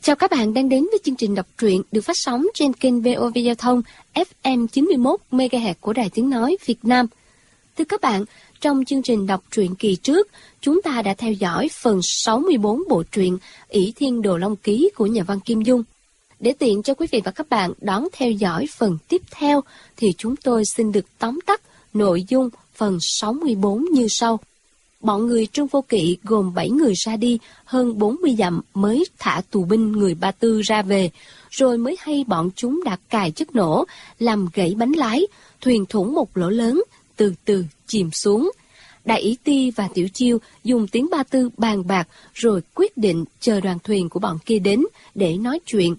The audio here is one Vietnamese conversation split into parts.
Chào các bạn đang đến với chương trình đọc truyện được phát sóng trên kênh VOV Giao thông FM 91 MHz của Đài Tiếng Nói Việt Nam. Thưa các bạn, trong chương trình đọc truyện kỳ trước, chúng ta đã theo dõi phần 64 bộ truyện Ỷ Thiên Đồ Long Ký của nhà văn Kim Dung. Để tiện cho quý vị và các bạn đón theo dõi phần tiếp theo, thì chúng tôi xin được tóm tắt nội dung phần 64 như sau. Bọn người Trương Vô Kỵ gồm 7 người ra đi, hơn 40 dặm mới thả tù binh người Ba Tư ra về, rồi mới hay bọn chúng đã cài chất nổ, làm gãy bánh lái, thuyền thủng một lỗ lớn, từ từ chìm xuống. Đại Ý Ti và Tiểu Chiêu dùng tiếng Ba Tư bàn bạc, rồi quyết định chờ đoàn thuyền của bọn kia đến để nói chuyện.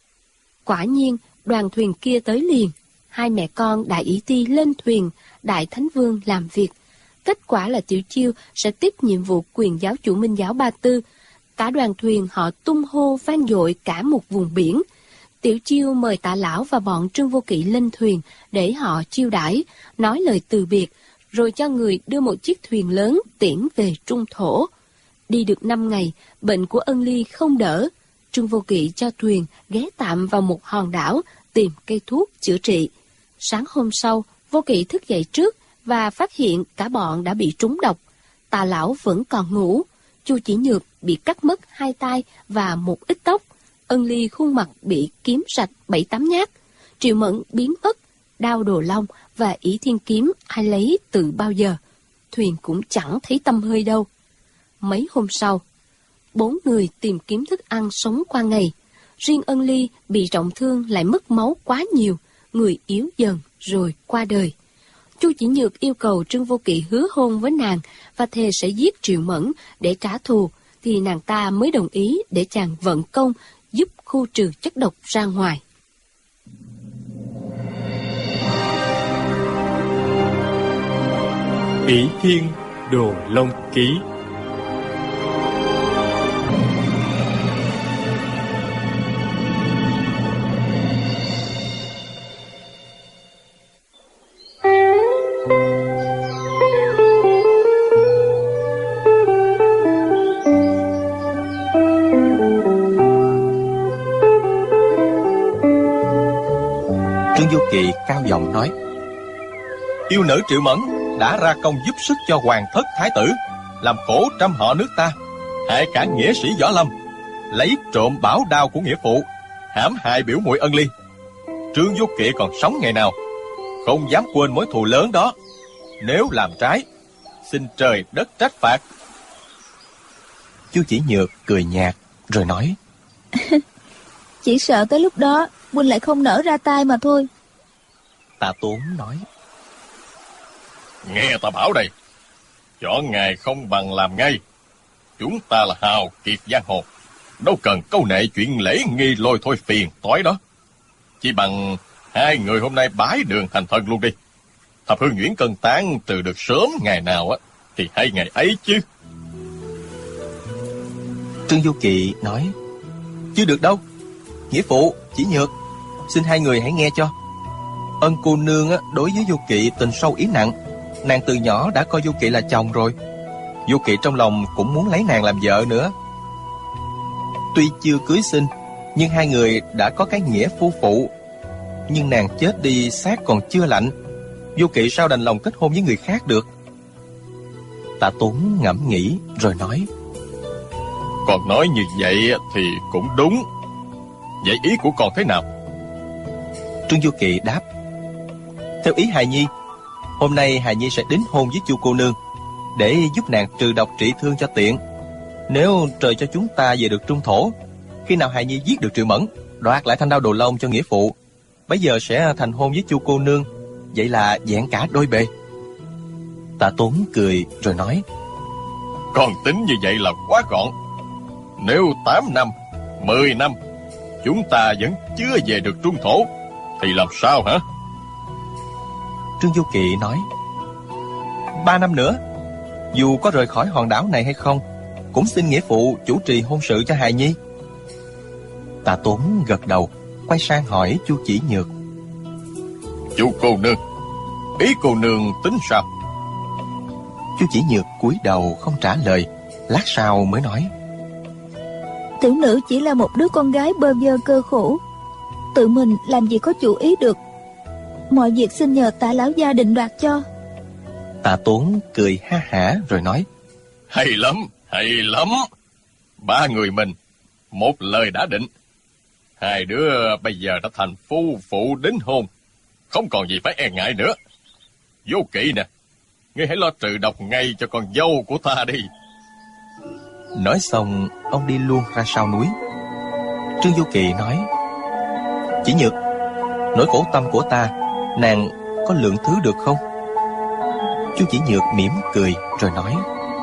Quả nhiên, đoàn thuyền kia tới liền. Hai mẹ con Đại Ý Ti lên thuyền, Đại Thánh Vương làm việc. Kết quả là Tiểu Chiêu sẽ tiếp nhiệm vụ quyền giáo chủ Minh giáo Ba Tư. Cả đoàn thuyền họ tung hô vang dội cả một vùng biển. Tiểu Chiêu mời Tạ Lão và bọn Trương Vô Kỵ lên thuyền để họ chiêu đãi, nói lời từ biệt, rồi cho người đưa một chiếc thuyền lớn tiễn về Trung Thổ. Đi được 5 ngày, bệnh của Ân Ly không đỡ. Trương Vô Kỵ cho thuyền ghé tạm vào một hòn đảo tìm cây thuốc chữa trị. Sáng hôm sau, Vô Kỵ thức dậy trước và phát hiện cả bọn đã bị trúng độc. Tạ Lão vẫn còn ngủ. Chu Chỉ Nhược bị cắt mất 2 tay và một ít tóc. Ân Ly khuôn mặt bị kiếm rạch 7-8 nhát. Triệu Mẫn biến mất. Đao Đồ Long và Ỷ Thiên Kiếm ai lấy từ bao giờ. Thuyền cũng chẳng thấy tăm hơi đâu. Mấy hôm sau, 4 người tìm kiếm thức ăn sống qua ngày. Riêng Ân Ly bị trọng thương lại mất máu quá nhiều, người yếu dần rồi qua đời. Chu Chỉ Nhược yêu cầu Trương Vô Kỵ hứa hôn với nàng và thề sẽ giết Triệu Mẫn để trả thù, thì nàng ta mới đồng ý để chàng vận công giúp khu trừ chất độc ra ngoài. Ỷ Thiên Đồ Long Ký. Trương Vô Kỵ cao giọng nói: Yêu nữ Triệu Mẫn đã ra công giúp sức cho hoàng thất thái tử, làm khổ trăm họ nước ta, hại cả nghĩa sĩ võ lâm, lấy trộm bảo đao của nghĩa phụ, hãm hại biểu muội Ân Ly. Trương Vô Kỵ còn sống ngày nào, không dám quên mối thù lớn đó. Nếu làm trái, xin trời đất trách phạt. Chu Chỉ Nhược cười nhạt rồi nói: Chỉ sợ tới lúc đó huynh lại không nỡ ra tay mà thôi. Tạ Tốn nói: Nghe ta bảo đây, chọn ngày không bằng làm ngay. Chúng ta là hào kiệt giang hồ, đâu cần câu nệ chuyện lễ nghi lôi thôi phiền toái đó. Chỉ bằng hai người hôm nay bái đường thành thân luôn đi. Thập Hương Nhuyễn cân tán từ được sớm ngày nào á thì hay ngày ấy chứ. Trương Vô Kỵ nói: Chưa được đâu. Nghĩa phụ, Chỉ Nhược, xin hai người hãy nghe cho. Ân cô nương đối với Vô Kỵ tình sâu ý nặng. Nàng từ nhỏ đã coi Vô Kỵ là chồng rồi. Vô Kỵ trong lòng cũng muốn lấy nàng làm vợ nữa. Tuy chưa cưới xin, nhưng hai người đã có cái nghĩa phu phụ. Nhưng nàng chết đi xác còn chưa lạnh, Vô Kỵ sao đành lòng kết hôn với người khác được. Tạ Tốn ngẫm nghĩ rồi nói: Còn nói như vậy thì cũng đúng. Vậy ý của con thế nào? Trương Vô Kỵ đáp: Theo ý hài nhi, hôm nay hài nhi sẽ đính hôn với Chu cô nương, để giúp nàng trừ độc trị thương cho tiện. Nếu trời cho chúng ta về được Trung Thổ, khi nào hài nhi giết được Triệu Mẫn, đoạt lại thanh đao Đồ Long cho nghĩa phụ, bấy giờ sẽ thành hôn với Chu cô nương. Vậy là vẹn cả đôi bề. Tạ Tốn cười rồi nói: Con tính như vậy là quá gọn. Nếu 8 năm, 10 năm chúng ta vẫn chưa về được Trung Thổ thì làm sao hả? Trương Vô Kỵ nói: 3 năm nữa, dù có rời khỏi hòn đảo này hay không, cũng xin nghĩa phụ chủ trì hôn sự cho hài nhi. Tạ Tốn gật đầu, quay sang hỏi Chu Chỉ Nhược: Chu cô nương, ý cô nương tính sao? Chu Chỉ Nhược cúi đầu không trả lời, lát sau mới nói: Tiểu nữ chỉ là một đứa con gái bơ vơ cơ khổ, tự mình làm gì có chủ ý được. Mọi việc xin nhờ Tạ lão gia định đoạt cho. Tạ Tốn cười ha hả rồi nói: Hay lắm, hay lắm. Ba người mình, một lời đã định. Hai đứa bây giờ đã thành phu phụ đính hôn, không còn gì phải e ngại nữa. Vô Kỵ nè, ngươi hãy lo trừ độc ngay cho con dâu của ta đi. Nói xong, ông đi luôn ra sau núi. Trương Vô Kỵ nói: Chỉ Nhược, nỗi khổ tâm của ta, nàng có lượng thứ được không? Chu Chỉ Nhược mỉm cười rồi nói: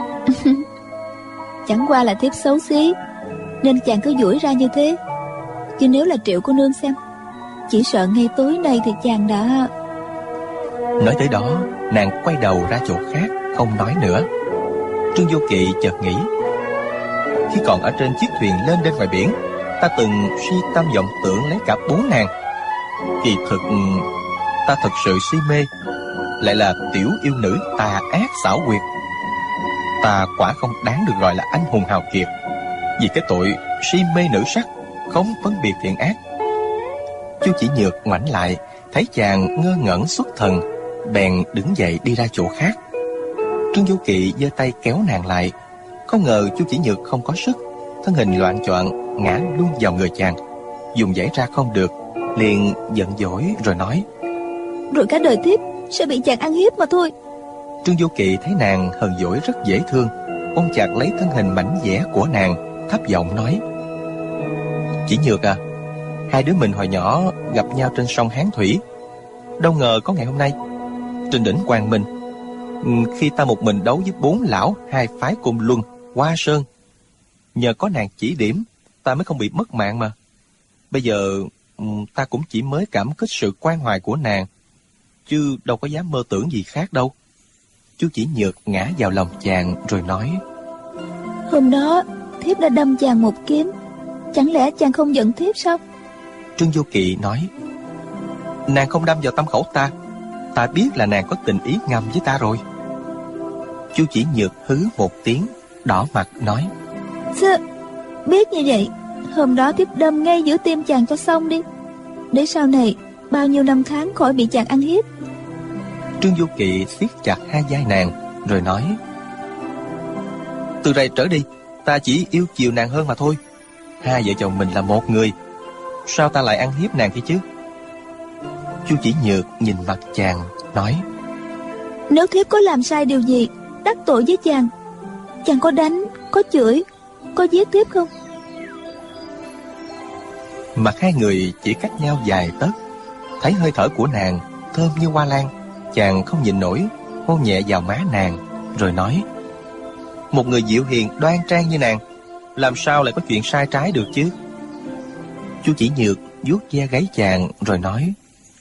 Chẳng qua là thiếp xấu xí, nên chàng cứ duỗi ra như thế. Chứ nếu là Triệu cô nương xem, chỉ sợ ngay tối nay thì chàng đã... Nói tới đó, nàng quay đầu ra chỗ khác, không nói nữa. Trương Vô Kỵ chợt nghĩ: Khi còn ở trên chiếc thuyền lên đên ngoài biển, ta từng suy tâm vọng tưởng lấy cả 4 nàng. Kỳ thực ta thật sự si mê, lại là tiểu yêu nữ tà ác xảo quyệt. Ta quả không đáng được gọi là anh hùng hào kiệt, vì cái tội si mê nữ sắc, không phân biệt thiện ác. Chu Chỉ Nhược ngoảnh lại, thấy chàng ngơ ngẩn xuất thần, bèn đứng dậy đi ra chỗ khác. Trương Vô Kỵ giơ tay kéo nàng lại, không ngờ Chu Chỉ Nhược không có sức, thân hình loạng choạng ngã luôn vào người chàng, dùng giãy ra không được, liền giận dỗi rồi nói: Rồi cả đời thiếp sẽ bị chàng ăn hiếp mà thôi. Trương Vô Kỵ thấy nàng hờn dỗi rất dễ thương, ôm chặt lấy thân hình mảnh dẻ của nàng, thấp giọng nói: Chỉ Nhược à, hai đứa mình hồi nhỏ gặp nhau trên sông Hán Thủy, đâu ngờ có ngày hôm nay trên đỉnh Quang Minh, khi ta một mình đấu với 4 lão 2 phái Côn Luân, Hoa Sơn. Nhờ có nàng chỉ điểm, ta mới không bị mất mạng mà. Bây giờ ta cũng chỉ mới cảm kích sự quan hoài của nàng, chứ đâu có dám mơ tưởng gì khác đâu. Chu Chỉ Nhược ngã vào lòng chàng rồi nói: Hôm đó thiếp đã đâm chàng một kiếm, chẳng lẽ chàng không giận thiếp sao? Trương Vô Kỵ nói: Nàng không đâm vào tâm khẩu ta, ta biết là nàng có tình ý ngầm với ta rồi. Chu Chỉ Nhược hứ một tiếng, đỏ mặt nói: Sao? Biết như vậy, hôm đó thiếp đâm ngay giữa tim chàng cho xong đi, để sau này bao nhiêu năm tháng khỏi bị chàng ăn hiếp. Trương Vô Kỵ siết chặt hai vai nàng rồi nói: Từ đây trở đi, ta chỉ yêu chiều nàng hơn mà thôi. Hai vợ chồng mình là một người, sao ta lại ăn hiếp nàng kia chứ? Chu Chỉ Nhược nhìn mặt chàng nói: Nếu thiếp có làm sai điều gì, đắc tội với chàng, chàng có đánh, có chửi, có giết thiếp không? Mặt hai người chỉ cách nhau vài tấc. Thấy hơi thở của nàng thơm như hoa lan, chàng không nhịn nổi, hôn nhẹ vào má nàng rồi nói: Một người dịu hiền đoan trang như nàng, làm sao lại có chuyện sai trái được chứ? Chu Chỉ Nhược vuốt ve gáy chàng rồi nói: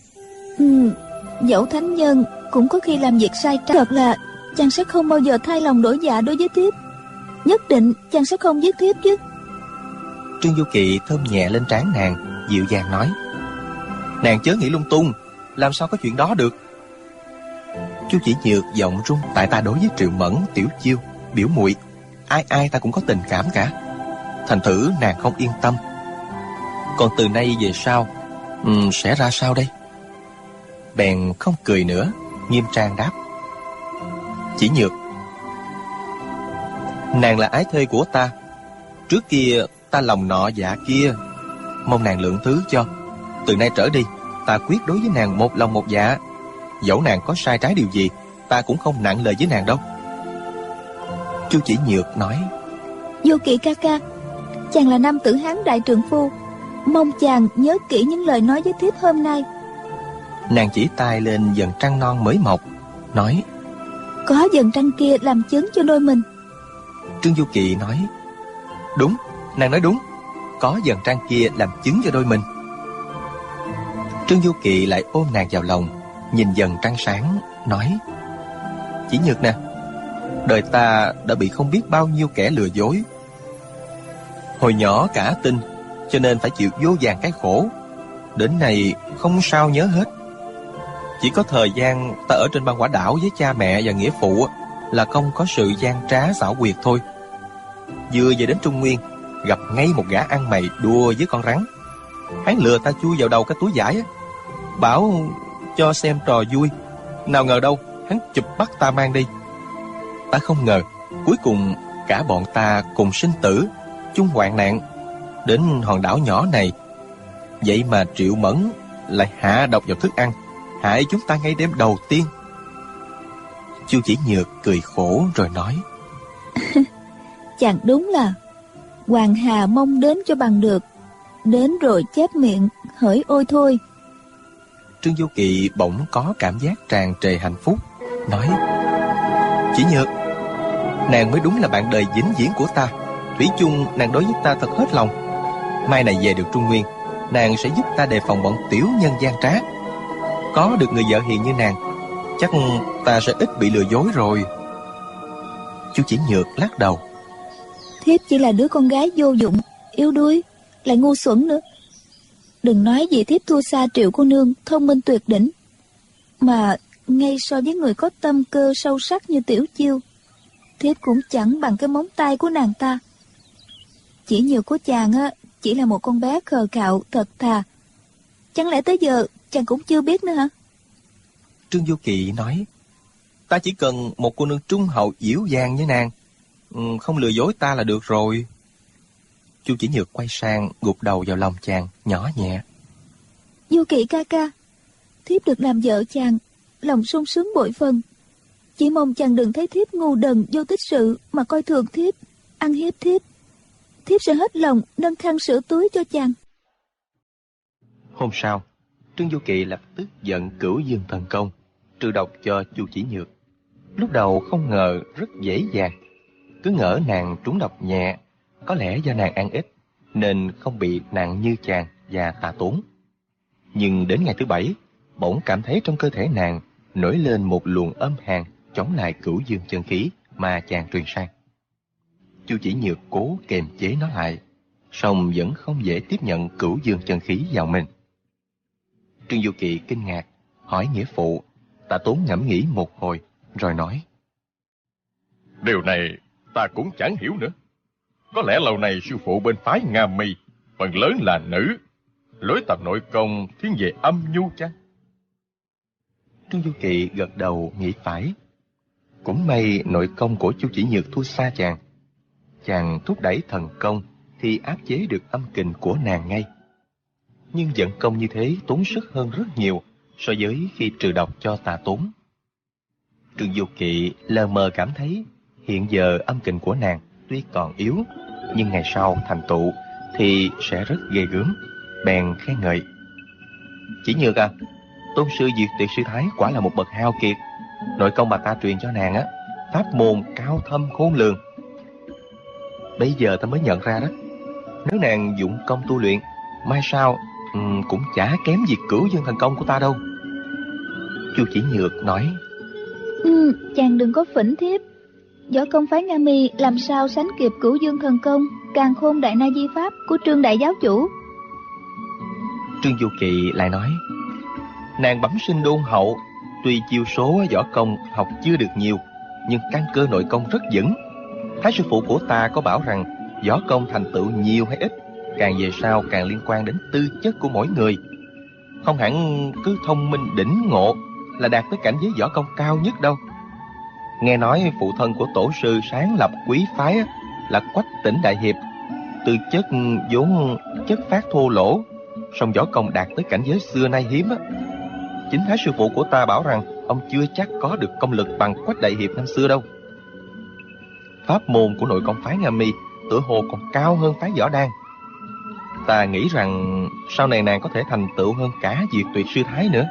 Dẫu thánh nhân cũng có khi làm việc sai trái. Thật là chàng sẽ không bao giờ thay lòng đổi dạ đối với thiếp. Nhất định chàng sẽ không giết thiếp chứ? Trương Vô Kỵ thơm nhẹ lên trán nàng, dịu dàng nói: Nàng chớ nghĩ lung tung, làm sao có chuyện đó được. Chu Chỉ Nhược giọng run: Tại ta đối với Triệu Mẫn, Tiểu Chiêu, biểu muội, ai ai ta cũng có tình cảm cả. Thành thử nàng không yên tâm. Còn từ nay về sau sẽ ra sao đây? Bèn không cười nữa, nghiêm trang đáp: Chỉ Nhược, nàng là ái thê của ta. Trước kia ta lòng nọ dạ kia, mong nàng lượng thứ cho. Từ nay trở đi, ta quyết đối với nàng một lòng một dạ. Dẫu nàng có sai trái điều gì, ta cũng không nặng lời với nàng đâu. Chu Chỉ Nhược nói: Vô Kỵ ca ca, chàng là nam tử Hán đại trượng phu, mong chàng nhớ kỹ những lời nói với thiếp hôm nay. Nàng chỉ tay lên vầng trăng non mới mọc, nói: Có vầng trăng kia làm chứng cho đôi mình. Trương Vô Kỵ nói: Đúng, nàng nói đúng, có vầng trăng kia làm chứng cho đôi mình. Trương Vô Kỵ lại ôm nàng vào lòng, nhìn vầng trăng sáng, nói: Chỉ Nhược nè, đời ta đã bị không biết bao nhiêu kẻ lừa dối. Hồi nhỏ cả tin, cho nên phải chịu vô vàn cái khổ. Đến nay không sao nhớ hết. Chỉ có thời gian ta ở trên băng quả đảo với cha mẹ và nghĩa phụ là không có sự gian trá xảo quyệt thôi. Vừa về đến Trung Nguyên, gặp ngay một gã ăn mày đùa với con rắn. Hắn lừa ta chui vào đầu cái túi vải á, bảo cho xem trò vui. Nào ngờ đâu, hắn chụp bắt ta mang đi. Ta không ngờ, cuối cùng cả bọn ta cùng sinh tử, chung hoạn nạn, đến hòn đảo nhỏ này. Vậy mà Triệu Mẫn lại hạ độc vào thức ăn, hại chúng ta ngay đêm đầu tiên. Chu Chỉ Nhược cười khổ rồi nói: Chàng đúng là Hoàng Hà mong đến cho bằng được, đến rồi chép miệng hỡi ôi thôi. Trương Du Kỵ bỗng có cảm giác tràn trề hạnh phúc, nói: Chỉ Nhược, nàng mới đúng là bạn đời vĩnh viễn của ta. Thủy chung nàng đối với ta thật hết lòng. Mai này về được Trung Nguyên, nàng sẽ giúp ta đề phòng bọn tiểu nhân gian trá. Có được người vợ hiền như nàng, chắc ta sẽ ít bị lừa dối rồi. Chu Chỉ Nhược lắc đầu: Thiếp chỉ là đứa con gái vô dụng, yếu đuối, lại ngu xuẩn nữa. Đừng nói gì thiếp thua xa Triệu cô nương thông minh tuyệt đỉnh, mà ngay so với người có tâm cơ sâu sắc như Tiểu Chiêu, thiếp cũng chẳng bằng cái móng tay của nàng ta. Chỉ Nhược của chàng á, chỉ là một con bé khờ khạo thật thà. Chẳng lẽ tới giờ chàng cũng chưa biết nữa hả? Trương Du Kỵ nói: Ta chỉ cần một cô nương trung hậu dịu dàng như nàng, không lừa dối ta là được rồi. Chu Chỉ Nhược quay sang gục đầu vào lòng chàng, nhỏ nhẹ: Du Kỵ ca ca, thiếp được làm vợ chàng, lòng sung sướng bội phần. Chỉ mong chàng đừng thấy thiếp ngu đần vô tích sự mà coi thường thiếp, ăn hiếp thiếp. Thiếp sẽ hết lòng nâng khăn sữa túi cho chàng. Hôm sau, Trương Du Kỵ lập tức giận Cửu Dương Thần Công, trừ độc cho Chu Chỉ Nhược. Lúc đầu không ngờ rất dễ dàng, cứ ngỡ nàng trúng độc nhẹ, có lẽ do nàng ăn ít nên không bị nặng như chàng và Tà Tốn. Nhưng đến ngày thứ 7, bỗng cảm thấy trong cơ thể nàng nổi lên một luồng âm hàn chống lại Cửu Dương chân khí mà chàng truyền sang. Chu Chỉ Nhược cố kềm chế nó lại, song vẫn không dễ tiếp nhận Cửu Dương chân khí vào mình. Trương Du Kỵ kinh ngạc hỏi nghĩa phụ. Tà Tốn ngẫm nghĩ một hồi rồi nói: Điều này ta cũng chẳng hiểu nữa. Có lẽ lâu nay sư phụ bên phái Nga Mi phần lớn là nữ, lối tập nội công thiên về âm nhu chăng? Trương Du Kỵ gật đầu nghĩ phải. Cũng may nội công của Chu Chỉ Nhược thua xa chàng. Chàng thúc đẩy thần công thì áp chế được âm kình của nàng ngay. Nhưng vận công như thế tốn sức hơn rất nhiều so với khi trừ độc cho Tà Tốn. Trương Du Kỵ lờ mờ cảm thấy hiện giờ âm kình của nàng tuy còn yếu, nhưng ngày sau thành tựu thì sẽ rất ghê gớm, bèn khen ngợi: Chỉ Nhược à, tôn sư Diệt Tuyệt Sư Thái quả là một bậc hao kiệt. Nội công mà ta truyền cho nàng á, pháp môn cao thâm khôn lường. Bây giờ ta mới nhận ra đó, nếu nàng dụng công tu luyện, mai sau cũng chả kém gì Cửu Dương Thần Công của ta đâu. Chu Chỉ Nhược nói: Chàng đừng có phỉnh thiếp. Võ công phái Nga Mi làm sao sánh kịp Cửu Dương Thần Công, Càn Khôn Đại Na Di Pháp của Trương đại giáo chủ. Trương Du Kỵ lại nói: Nàng bẩm sinh đôn hậu, tuy chiêu số võ công học chưa được nhiều, nhưng căn cơ nội công rất vững. Thái sư phụ của ta có bảo rằng võ công thành tựu nhiều hay ít, càng về sau càng liên quan đến tư chất của mỗi người. Không hẳn cứ thông minh đỉnh ngộ là đạt tới cảnh giới võ công cao nhất đâu. Nghe nói phụ thân của tổ sư sáng lập quý phái là Quách Tỉnh đại hiệp, tư chất vốn chất phát thô lỗ, song võ công đạt tới cảnh giới xưa nay hiếm á. Chính Thái sư phụ của ta bảo rằng ông chưa chắc có được công lực bằng Quách đại hiệp năm xưa đâu. Pháp môn của nội công phái Nga Mi tựa hồ còn cao hơn phái Võ Đan. Ta nghĩ rằng sau này nàng có thể thành tựu hơn cả Diệt Tuyệt Sư Thái nữa.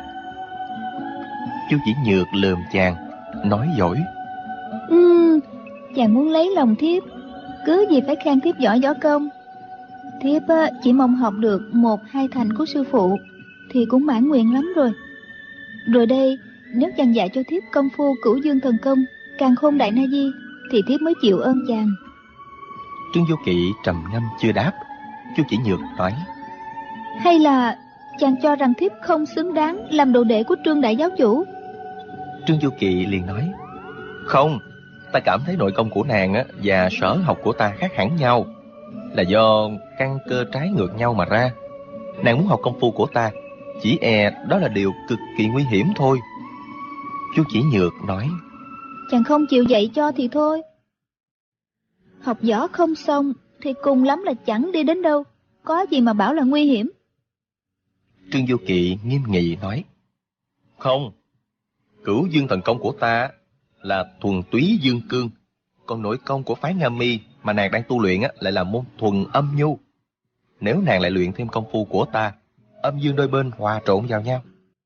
Chu Chỉ Nhược lườm chàng, nói dỗi: Chàng muốn lấy lòng thiếp, cứ gì phải khen thiếp giỏi võ công. Thiếp chỉ mong học được 1-2 thành của sư phụ thì cũng mãn nguyện lắm rồi. Rồi đây, nếu chàng dạy cho thiếp công phu Cửu Dương Thần Công, Càn Khôn Đại Na Di thì thiếp mới chịu ơn chàng. Trương Du Kỵ trầm ngâm chưa đáp. Chu Chỉ Nhược nói: Hay là chàng cho rằng thiếp không xứng đáng làm đồ đệ của Trương đại giáo chủ? Trương Du Kỵ liền nói: Không, ta cảm thấy nội công của nàng và sở học của ta khác hẳn nhau. là do căn cơ trái ngược nhau mà ra. Nàng muốn học công phu của ta, chỉ e đó là điều cực kỳ nguy hiểm thôi. Chu Chỉ Nhược nói. Chàng không chịu dạy cho thì thôi. Học võ không xong thì cùng lắm là chẳng đi đến đâu, có gì mà bảo là nguy hiểm. Trương Vô Kỵ nghiêm nghị nói. Không, Cửu Dương thần công của ta là thuần túy dương cương, còn nội công của phái Nga Mi mà nàng đang tu luyện lại là môn thuần âm nhu. Nếu nàng lại luyện thêm công phu của ta, âm dương đôi bên hòa trộn vào nhau.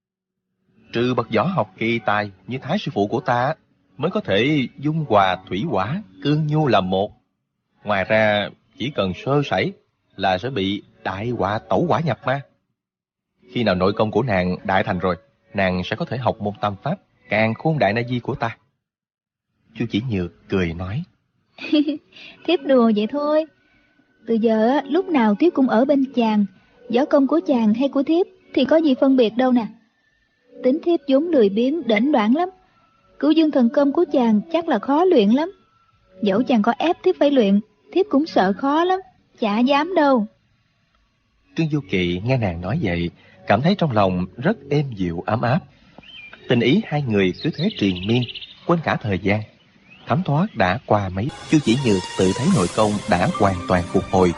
Trừ bậc võ học kỳ tài như Thái sư phụ của ta mới có thể dung hòa thủy hỏa, cương nhu làm một. Ngoài ra, chỉ cần sơ sẩy là sẽ bị đại họa tẩu hỏa nhập ma. Khi nào nội công của nàng đại thành rồi, nàng sẽ có thể học môn tam pháp Càn Khôn Đại Na Di của ta. Chu Chỉ Nhược cười nói. Thiếp đùa vậy thôi. Từ giờ lúc nào thiếp cũng ở bên chàng. Võ công của chàng hay của thiếp thì có gì phân biệt đâu nè. Tính thiếp vốn lười biếng đễnh đoạn lắm. Cửu Dương thần công của chàng chắc là khó luyện lắm. Dẫu chàng có ép thiếp phải luyện, thiếp cũng sợ khó lắm, chả dám đâu. Trương Du Kỵ nghe nàng nói vậy, cảm thấy trong lòng rất êm dịu ấm áp. Tình ý hai người cứ thế triền miên, quên cả thời gian. Thấm thoát đã qua mấy, Chu Chỉ Nhược tự thấy nội công đã hoàn toàn phục hồi.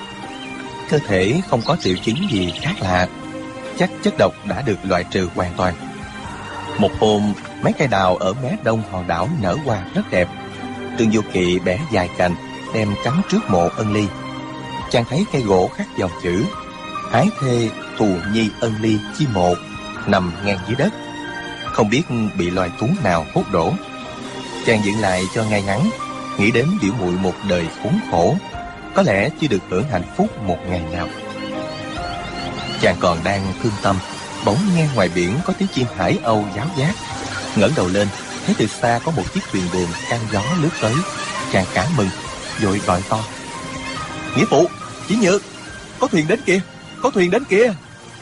Cơ thể không có triệu chứng gì khác lạ, chắc chất độc đã được loại trừ hoàn toàn. Một hôm, mấy cây đào ở mé đông hòn đảo nở hoa rất đẹp. Trương Du Kỵ bẻ dài cành, đem cắm trước mộ Ân Ly. Chàng thấy cây gỗ khắc dòng chữ Ái thê thù nhi ân ly chi mộ nằm ngang dưới đất, không biết bị loài thú nào hút đổ. Chàng dựng lại cho ngay ngắn, nghĩ đến biểu muội một đời khốn khổ, có lẽ chưa được hưởng hạnh phúc một ngày nào. Chàng còn đang thương tâm, bỗng nghe ngoài biển có tiếng chim hải âu giáo giác. Ngẩng đầu lên, thấy từ xa có một chiếc thuyền buồm can gió lướt tới. Chàng cả mừng, vội gọi to. Nghĩa phụ, Chỉ Nhược, có thuyền đến kìa, có thuyền đến kìa.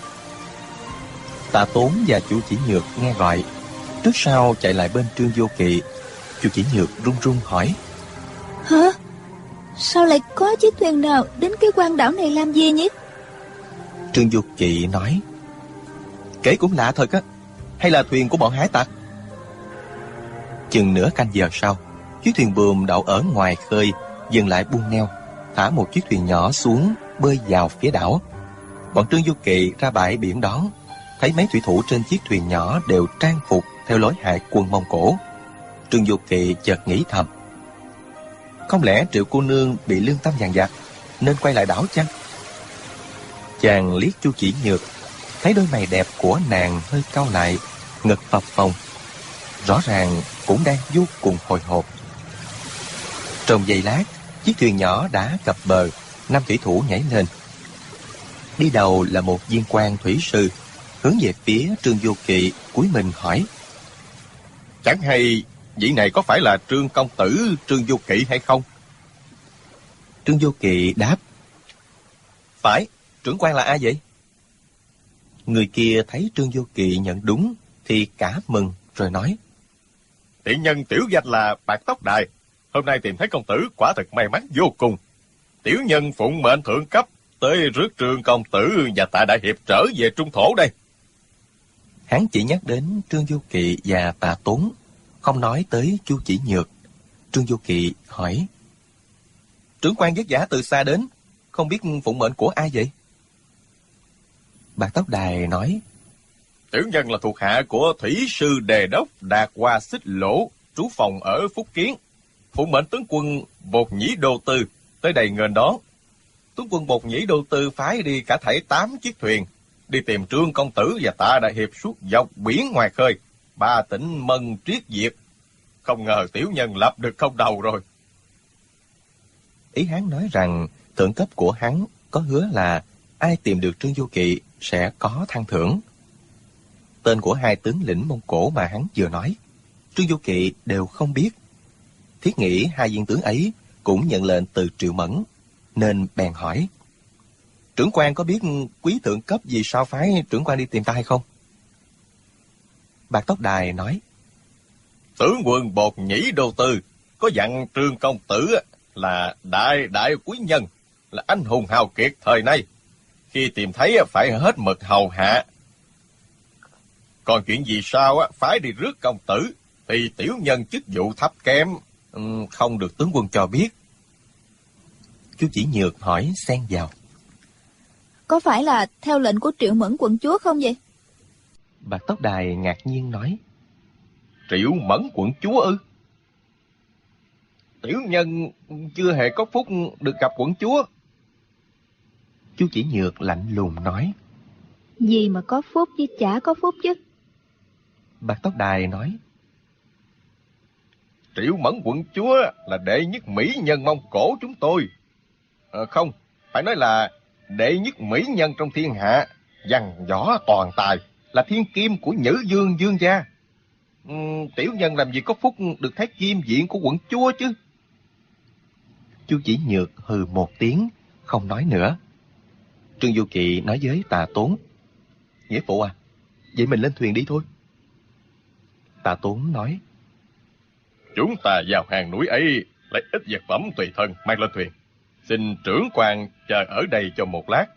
Tạ Tốn và Chu Chỉ Nhược nghe gọi, trước sau chạy lại bên Trương Vô Kỵ. Chu Chỉ Nhược run run hỏi. Hả? Sao lại có chiếc thuyền nào đến cái quan đảo này làm gì nhỉ? Trương Vô Kỵ nói. Kể cũng lạ thật á, hay là thuyền của bọn hải tặc? Chừng nửa canh giờ sau, chiếc thuyền buồm đậu ở ngoài khơi, dừng lại buông neo, thả một chiếc thuyền nhỏ xuống bơi vào phía đảo. Bọn Trương Du Kỵ ra bãi biển đón, thấy mấy thủy thủ trên chiếc thuyền nhỏ đều trang phục theo lối hải quân Mông Cổ. Trương Du Kỵ chợt nghĩ thầm, không lẽ Triệu cô nương bị lương tâm dằn vặt nên quay lại đảo chăng? Chàng liếc Chu Chỉ Nhược, thấy đôi mày đẹp của nàng hơi cau lại, ngực phập phồng, rõ ràng cũng đang vô cùng hồi hộp. Trong giây lát, chiếc thuyền nhỏ đã cập bờ, 5 thủy thủ nhảy lên. Đi đầu là một viên quan thủy sư, hướng về phía Trương Vô Kỵ, cúi mình hỏi. Chẳng hay vị này có phải là Trương công tử Trương Vô Kỵ hay không? Trương Vô Kỵ đáp. Phải, trưởng quan là ai vậy? Người kia thấy Trương Vô Kỵ nhận đúng thì cả mừng rồi nói. Tiện nhân tiểu danh là Bạc Tóc Đài, hôm nay tìm thấy công tử quả thật may mắn vô cùng. Tiểu nhân phụng mệnh thượng cấp tới rước Trương công tử và Tạ đại hiệp trở về Trung Thổ đây. Hắn chỉ nhắc đến Trương Vô Kỵ và Tạ Tốn, không nói tới Chu Chỉ Nhược. Trương Vô Kỵ hỏi. Trưởng quan vất vả từ xa đến, không biết phụng mệnh của ai vậy? Bạc Tóc Đài nói. Tiểu nhân là thuộc hạ của thủy sư đề đốc Đạt Hoa Xích Lỗ, trú phòng ở Phúc Kiến. Phụng mệnh tướng quân Bột Nhĩ Đô Tư tới đây nghênh đón. Tướng quân Bột Nhĩ Đô Tư phái đi cả thảy 8 chiếc thuyền, đi tìm Trương công tử và Tạ đại hiệp suốt dọc biển ngoài khơi, 3 tỉnh Mân, Triết, Diệt. Không ngờ tiểu nhân lập được công đầu rồi. Ý hắn nói rằng thượng cấp của hắn có hứa là ai tìm được Trương Vô Kỵ sẽ có thăng thưởng. Tên của 2 tướng lĩnh Mông Cổ mà hắn vừa nói, Trương Vô Kỵ đều không biết. Thiết nghĩ 2 viên tướng ấy cũng nhận lệnh từ Triệu Mẫn, nên bèn hỏi. Trưởng quan có biết quý thượng cấp vì sao phái trưởng quan đi tìm ta hay không? Bạc Tóc Đài nói. Tướng quân Bột Nhĩ Đô Tư có dặn Trương công tử là đại quý nhân, là anh hùng hào kiệt thời nay. Khi tìm thấy phải hết mực hầu hạ. Còn chuyện gì sao phái đi rước công tử thì tiểu nhân chức vụ thấp kém, không được tướng quân cho biết. Chu Chỉ Nhược hỏi xen vào. Có phải là theo lệnh của Triệu Mẫn quận chúa không vậy? Bạc Tóc Đài ngạc nhiên nói. Triệu Mẫn quận chúa ư? Tiểu nhân chưa hề có phúc được gặp quận chúa. Chu Chỉ Nhược lạnh lùng nói. Gì mà có phúc chứ chả có phúc chứ. Bạc Tóc Đài nói. Triệu Mẫn quận chúa là đệ nhất mỹ nhân Mông Cổ chúng tôi. Không, phải nói là đệ nhất mỹ nhân trong thiên hạ, văn võ toàn tài, là thiên kim của Nhữ Dương Dương gia. Tiểu nhân làm gì có phúc được thấy kim diện của quận chúa chứ. Chu Chỉ Nhược hừ một tiếng, không nói nữa. Trương Du Kỵ nói với Tà Tốn. Nghĩa phụ à, vậy mình lên thuyền đi thôi. Tà Tốn nói. Chúng ta vào hang núi ấy, lấy ít vật phẩm tùy thân mang lên thuyền. Xin trưởng quan chờ ở đây cho một lát.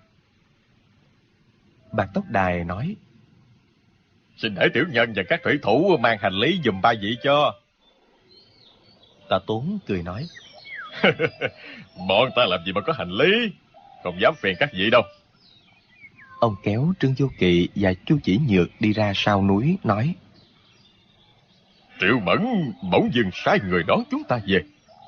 Bạc Tóc Đài nói. Xin để tiểu nhân và các thủy thủ mang hành lý giùm ba vị cho. Tà Tốn cười nói. Bọn ta làm gì mà có hành lý, không dám phiền các vị đâu. Ông kéo Trương Du Kỵ và Chu Chỉ Nhược đi ra sau núi, nói. Triệu Mẫn bỗng dưng sai người đón chúng ta về.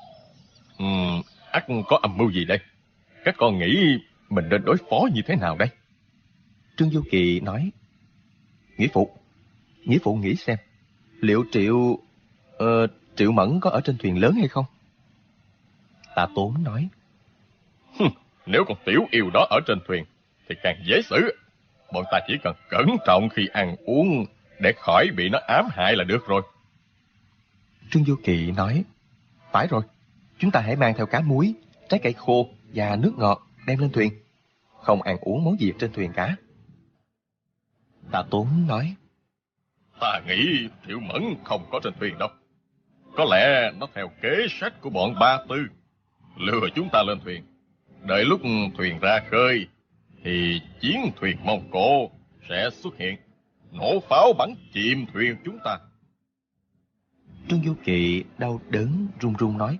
Ắt có âm mưu gì đây? Các con nghĩ mình nên đối phó như thế nào đây? Trương Du Kỵ nói. Nghĩa phụ nghĩ xem, liệu Triệu Mẫn có ở trên thuyền lớn hay không? Tà Tốn nói. Nếu con tiểu yêu đó ở trên thuyền thì càng dễ xử. Bọn ta chỉ cần cẩn trọng khi ăn uống để khỏi bị nó ám hại là được rồi. Trương Du Kỵ nói. Phải rồi, chúng ta hãy mang theo cá muối, trái cây khô và nước ngọt đem lên thuyền. Không ăn uống món gì trên thuyền cả. Tà Tốn nói. Ta nghĩ Triệu Mẫn không có trên thuyền đâu. Có lẽ nó theo kế sách của bọn Ba Tư, lừa chúng ta lên thuyền. Đợi lúc thuyền ra khơi thì chiến thuyền Mông Cổ sẽ xuất hiện, nổ pháo bắn chìm thuyền chúng ta. Trương Du Kỵ đau đớn run run nói.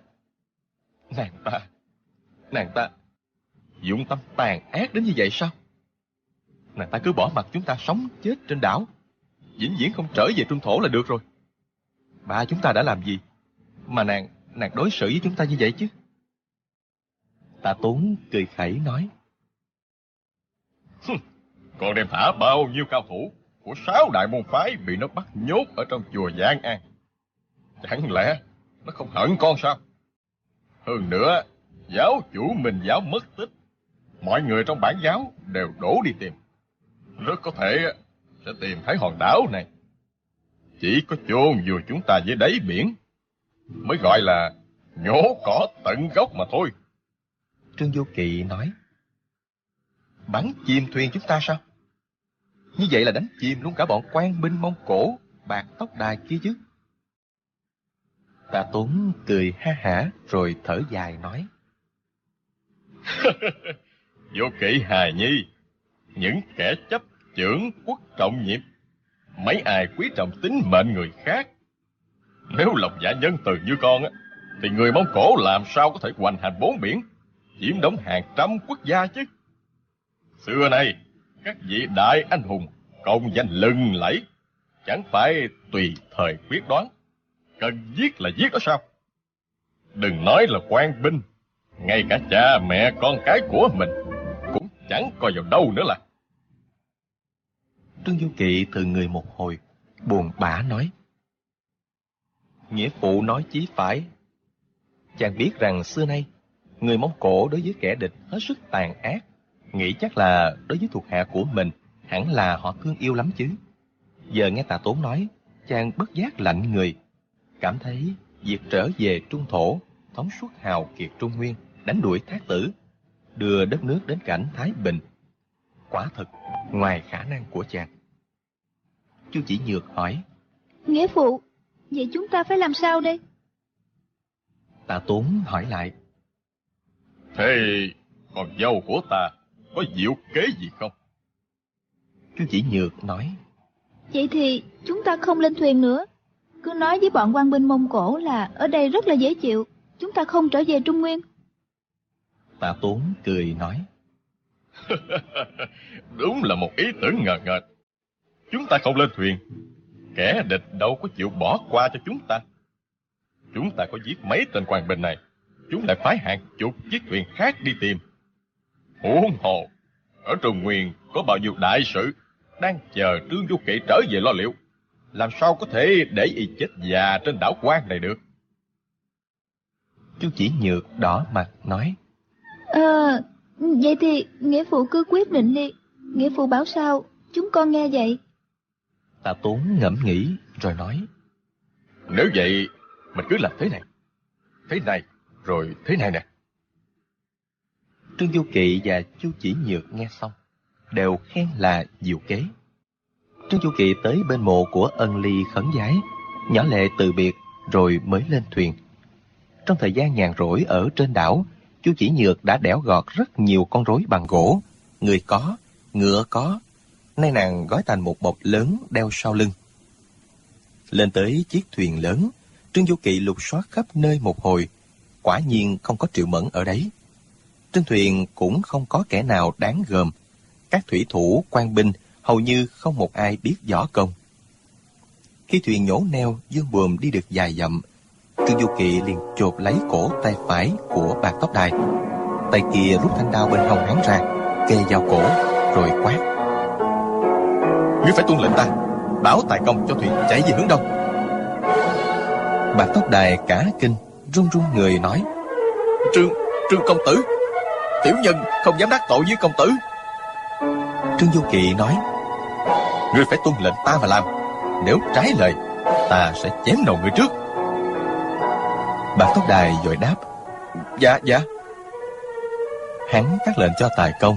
Nàng ta dụng tâm tàn ác đến như vậy sao? Nàng ta cứ bỏ mặc chúng ta sống chết trên đảo, vĩnh viễn không trở về trung thổ là được rồi. Ba chúng ta đã làm gì mà nàng đối xử với chúng ta như vậy chứ? Tà Tốn cười khẩy nói. Còn đem thả bao nhiêu cao thủ của 6 đại môn phái bị nó bắt nhốt ở trong chùa Giang An. Chẳng lẽ nó không hận con sao? Hơn nữa, giáo chủ mình giáo mất tích, mọi người trong bản giáo đều đổ đi tìm. Rất có thể sẽ tìm thấy hòn đảo này. Chỉ có chôn vùi chúng ta dưới đáy biển mới gọi là nhổ cỏ tận gốc mà thôi. Trương Du Kỵ nói. Bắn chìm thuyền chúng ta sao? Như vậy là đánh chìm luôn cả bọn quan binh Mông Cổ, Bạc Tóc Đài kia chứ. Tà Tốn cười ha hả rồi thở dài nói. Vô Kỵ hài nhi, những kẻ chấp chưởng quốc trọng nhiệm, mấy ai quý trọng tính mệnh người khác. Nếu lòng dạ nhân từ như con thì người Mông Cổ làm sao có thể hoành hành bốn biển, chiếm đóng hàng trăm quốc gia chứ. Xưa nay các vị đại anh hùng công danh lừng lẫy, chẳng phải tùy thời quyết đoán, cần giết là giết đó sao? Đừng nói là quan binh, ngay cả cha mẹ con cái của mình cũng chẳng coi vào đâu nữa là. Trương Du Kỵ từ người một hồi, buồn bã nói. Nghĩa phụ nói chí phải. Chàng biết rằng xưa nay người Mông Cổ đối với kẻ địch hết sức tàn ác, nghĩ chắc là đối với thuộc hạ của mình hẳn là họ thương yêu lắm chứ. Giờ nghe Tà Tốn nói, chàng bất giác lạnh người, cảm thấy việc trở về Trung Thổ, thống suốt hào kiệt Trung Nguyên, đánh đuổi Thác Tử, đưa đất nước đến cảnh thái bình, quả thực ngoài khả năng của chàng. Chu Chỉ Nhược hỏi. Nghĩa phụ, vậy chúng ta phải làm sao đây? Tà Tốn hỏi lại. Thế Còn dâu của ta có diệu kế gì không? Chu Chỉ Nhược nói. Vậy thì chúng ta không lên thuyền nữa. Cứ nói với bọn quan binh Mông Cổ là ở đây rất là dễ chịu. Chúng ta không trở về Trung Nguyên. Tạ Tốn cười nói. Đúng là một ý tưởng ngờ nghệch. Chúng ta không lên thuyền, kẻ địch đâu có chịu bỏ qua cho chúng ta. Chúng ta có giết mấy tên quan binh này, chúng lại phái hàng chục chiếc thuyền khác đi tìm. Huống hồ, ở Trung Nguyên có bao nhiêu đại sự đang chờ Trương Du Kỵ trở về lo liệu. Làm sao có thể để y chết già trên đảo Quan này được? Chu Chỉ Nhược đỏ mặt nói. Vậy thì nghĩa phụ cứ quyết định đi. Nghĩa phụ bảo sao chúng con nghe vậy. Tạ Tốn ngẫm nghĩ rồi nói. Nếu vậy mình cứ làm thế này, rồi thế này nè. Trương Du Kỵ và Chu Chỉ Nhược nghe xong đều khen là diệu kế. Trương Du Kỵ tới bên mộ của Ân Ly khấn vái, nhỏ lệ từ biệt rồi mới lên thuyền. Trong thời gian nhàn rỗi ở trên đảo, Chu Chỉ Nhược đã đẽo gọt rất nhiều con rối bằng gỗ, người có, ngựa có. Nay nàng gói thành một bọc lớn đeo sau lưng. Lên tới chiếc thuyền lớn, Trương Du Kỵ lục soát khắp nơi một hồi, quả nhiên không có Triệu Mẫn ở đấy. Trên thuyền cũng không có kẻ nào đáng gờm. Các thủy thủ, quan binh hầu như không một ai biết võ công. Khi thuyền nhổ neo dương buồm đi được vài dặm, Trương Du Kỵ liền chộp lấy cổ tay phải của Bạc Tóc Đài, tay kia rút thanh đao bên hông hắn ra, kê vào cổ rồi quát. Ngươi phải tuân lệnh ta, bảo tài công cho thuyền chạy về hướng đông. Bạc Tóc Đài cả kinh, run run người nói. Trương công tử, tiểu nhân không dám đắc tội với công tử. Trương Du Kỵ nói. Ngươi phải tuân lệnh ta mà làm, nếu trái lời ta sẽ chém đầu ngươi trước. Bạc Tóc Đài vội đáp. Dạ. Hắn phát lệnh cho tài công.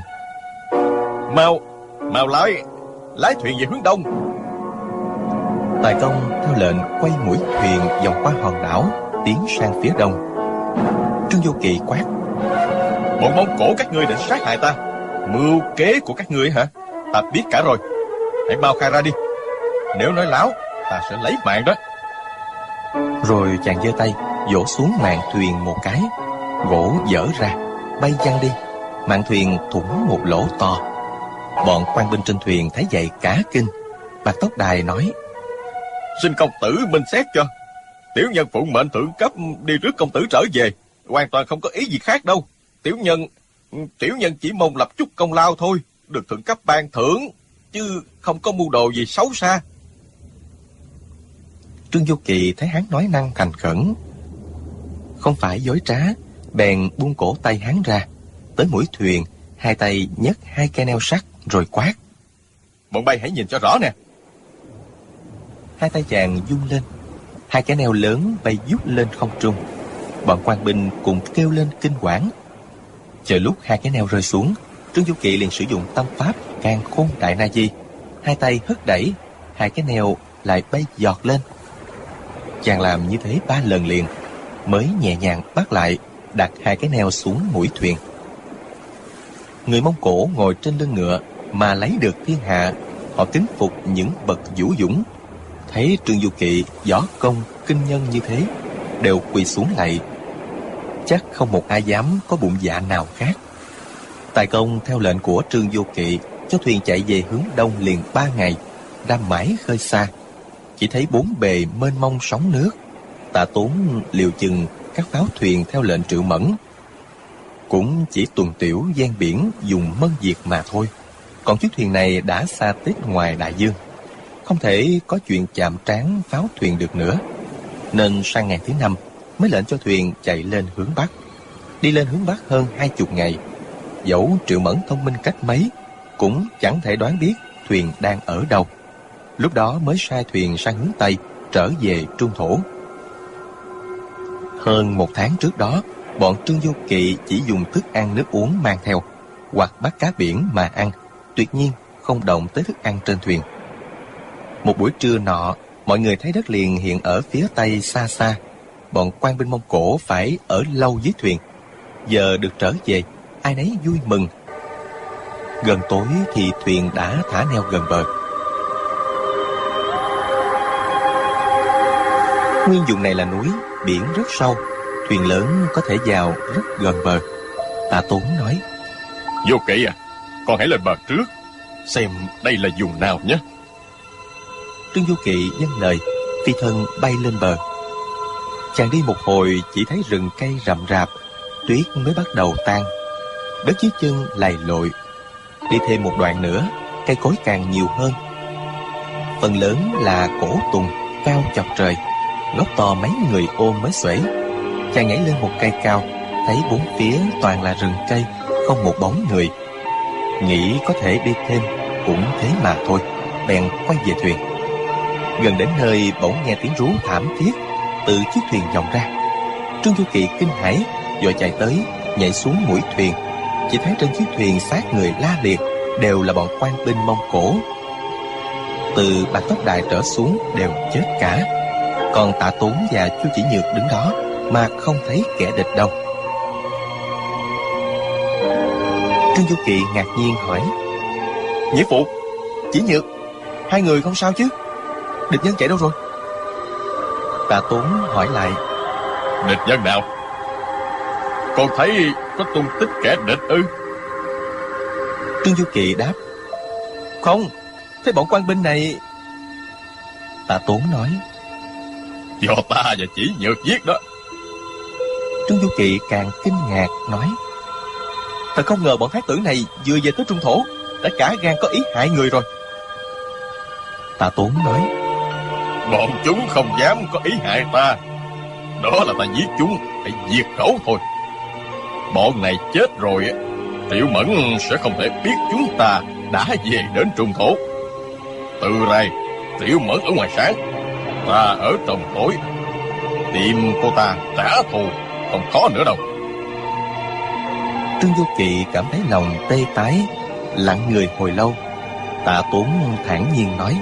Mau lái thuyền về hướng đông. Tài công theo lệnh quay mũi thuyền vòng qua hòn đảo, tiến sang phía đông. Trương Du Kỵ quát. Bọn Mông Cổ các ngươi định sát hại ta, mưu kế của các ngươi hả? Ta biết cả rồi, hãy mau khai ra đi. Nếu nói láo, ta sẽ lấy mạng đó. Rồi chàng giơ tay vỗ xuống mạn thuyền một cái, gỗ vỡ ra, bay văng đi. Mạn thuyền thủng một lỗ to. Bọn quan binh trên thuyền thấy vậy cả kinh. Bạc Tóc Đài nói. Xin công tử minh xét cho. Tiểu nhân phụng mệnh thượng cấp đi trước công tử trở về, hoàn toàn không có ý gì khác đâu. Tiểu nhân chỉ mong lập chút công lao thôi, được thượng cấp ban thưởng, chứ không có mưu đồ gì xấu xa. Trương Du Kỵ thấy hắn nói năng thành khẩn, không phải dối trá, bèn buông cổ tay hắn ra, tới mũi thuyền, hai tay nhấc hai cây neo sắt rồi quát. Bọn bay hãy nhìn cho rõ nè. Hai tay chàng vung lên, hai cái neo lớn bay vút lên không trung. Bọn quan binh cùng kêu lên kinh hoảng. Chờ lúc hai cái neo rơi xuống, Trương Du Kỵ liền sử dụng tâm pháp Càn Khôn Đại Na Di, hai tay hất đẩy, hai cái neo lại bay giọt lên. Chàng làm như thế 3 lần liền, mới nhẹ nhàng bắt lại, đặt hai cái neo xuống mũi thuyền. Người Mông Cổ ngồi trên lưng ngựa mà lấy được thiên hạ, họ kính phục những bậc vũ dũng. Thấy Trương Du Kỵ võ công kinh nhân như thế, đều quỳ xuống lạy. Chắc không một ai dám có bụng dạ nào khác. Tài công theo lệnh của Trương Du Kỵ cho thuyền chạy về hướng đông liền 3 ngày, ra mãi khơi xa. Chỉ thấy bốn bề mênh mông sóng nước. Tạ Tốn liều chừng các pháo thuyền theo lệnh Triệu Mẫn, cũng chỉ tuần tiểu ven biển dùng mân diệt mà thôi. Còn chiếc thuyền này đã xa tít ngoài đại dương, không thể có chuyện chạm trán pháo thuyền được nữa, nên sang ngày thứ 5 mới lệnh cho thuyền chạy lên hướng bắc. Đi lên hướng bắc hơn 20 ngày, dẫu Triệu Mẫn thông minh cách mấy, cũng chẳng thể đoán biết thuyền đang ở đâu. Lúc đó mới sai thuyền sang hướng tây, trở về Trung Thổ. Hơn 1 tháng trước đó, bọn Trương Du Kỵ chỉ dùng thức ăn nước uống mang theo, hoặc bắt cá biển mà ăn, tuyệt nhiên không động tới thức ăn trên thuyền. Một buổi trưa nọ, mọi người thấy đất liền hiện ở phía tây xa xa. Bọn quan binh Mông Cổ phải ở lâu dưới thuyền. Giờ được trở về, ai nấy vui mừng. Gần tối thì thuyền đã thả neo gần bờ. Nguyên vùng này là núi, biển rất sâu, thuyền lớn có thể vào rất gần bờ. Tạ Tốn nói: Vô Kỵ à, con hãy lên bờ trước, xem đây là vùng nào nhé. Trương Vô Kỵ vâng lời, phi thân bay lên bờ. Chàng đi một hồi chỉ thấy rừng cây rậm rạp, tuyết mới bắt đầu tan. Đất dưới chân lầy lội. Đi thêm một đoạn nữa, cây cối càng nhiều hơn. Phần lớn là cổ tùng cao chọc trời, gốc to mấy người ôm mới xuể. Chàng nhảy lên một cây cao, thấy bốn phía toàn là rừng cây, không một bóng người. Nghĩ có thể đi thêm, cũng thế mà thôi, bèn quay về thuyền. Gần đến nơi bỗng nghe tiếng rú thảm thiết từ chiếc thuyền vọng ra. Trương Du Kỵ kinh hãi, vội chạy tới, nhảy xuống mũi thuyền. Chỉ thấy trên chiếc thuyền xác người la liệt, đều là bọn quan binh Mông Cổ. Từ Bạch Tóc Đài trở xuống đều chết cả. Còn Tạ Tốn và Chu Chỉ Nhược đứng đó mà không thấy kẻ địch đâu. Trương Du Kỵ ngạc nhiên hỏi: Nghĩa phụ, Chỉ Nhược, hai người không sao chứ? Địch nhân chạy đâu rồi? Tạ Tốn hỏi lại: Địch nhân nào? Con thấy có tung tích kẻ địch ư? Trương Du Kỵ đáp: Không, thế bọn quan binh này... Tạ Tốn nói: Do ta và Chỉ Nhược giết đó. Trương Du Kỵ càng kinh ngạc nói: Thật không ngờ bọn thái tử này vừa về tới Trung Thổ đã cả gan có ý hại người rồi. Tạ Tốn nói: Bọn chúng không dám có ý hại ta. Đó là ta giết chúng để diệt khẩu thôi. Bọn này chết rồi, Triệu Mẫn sẽ không thể biết chúng ta đã về đến Trung Thổ. Từ nay Triệu Mẫn ở ngoài sáng, ta ở trong tối. Tìm cô ta trả thù không khó nữa đâu. Trương Du Kỵ cảm thấy lòng tê tái, lặng người hồi lâu. Tạ Tốn thản nhiên nói: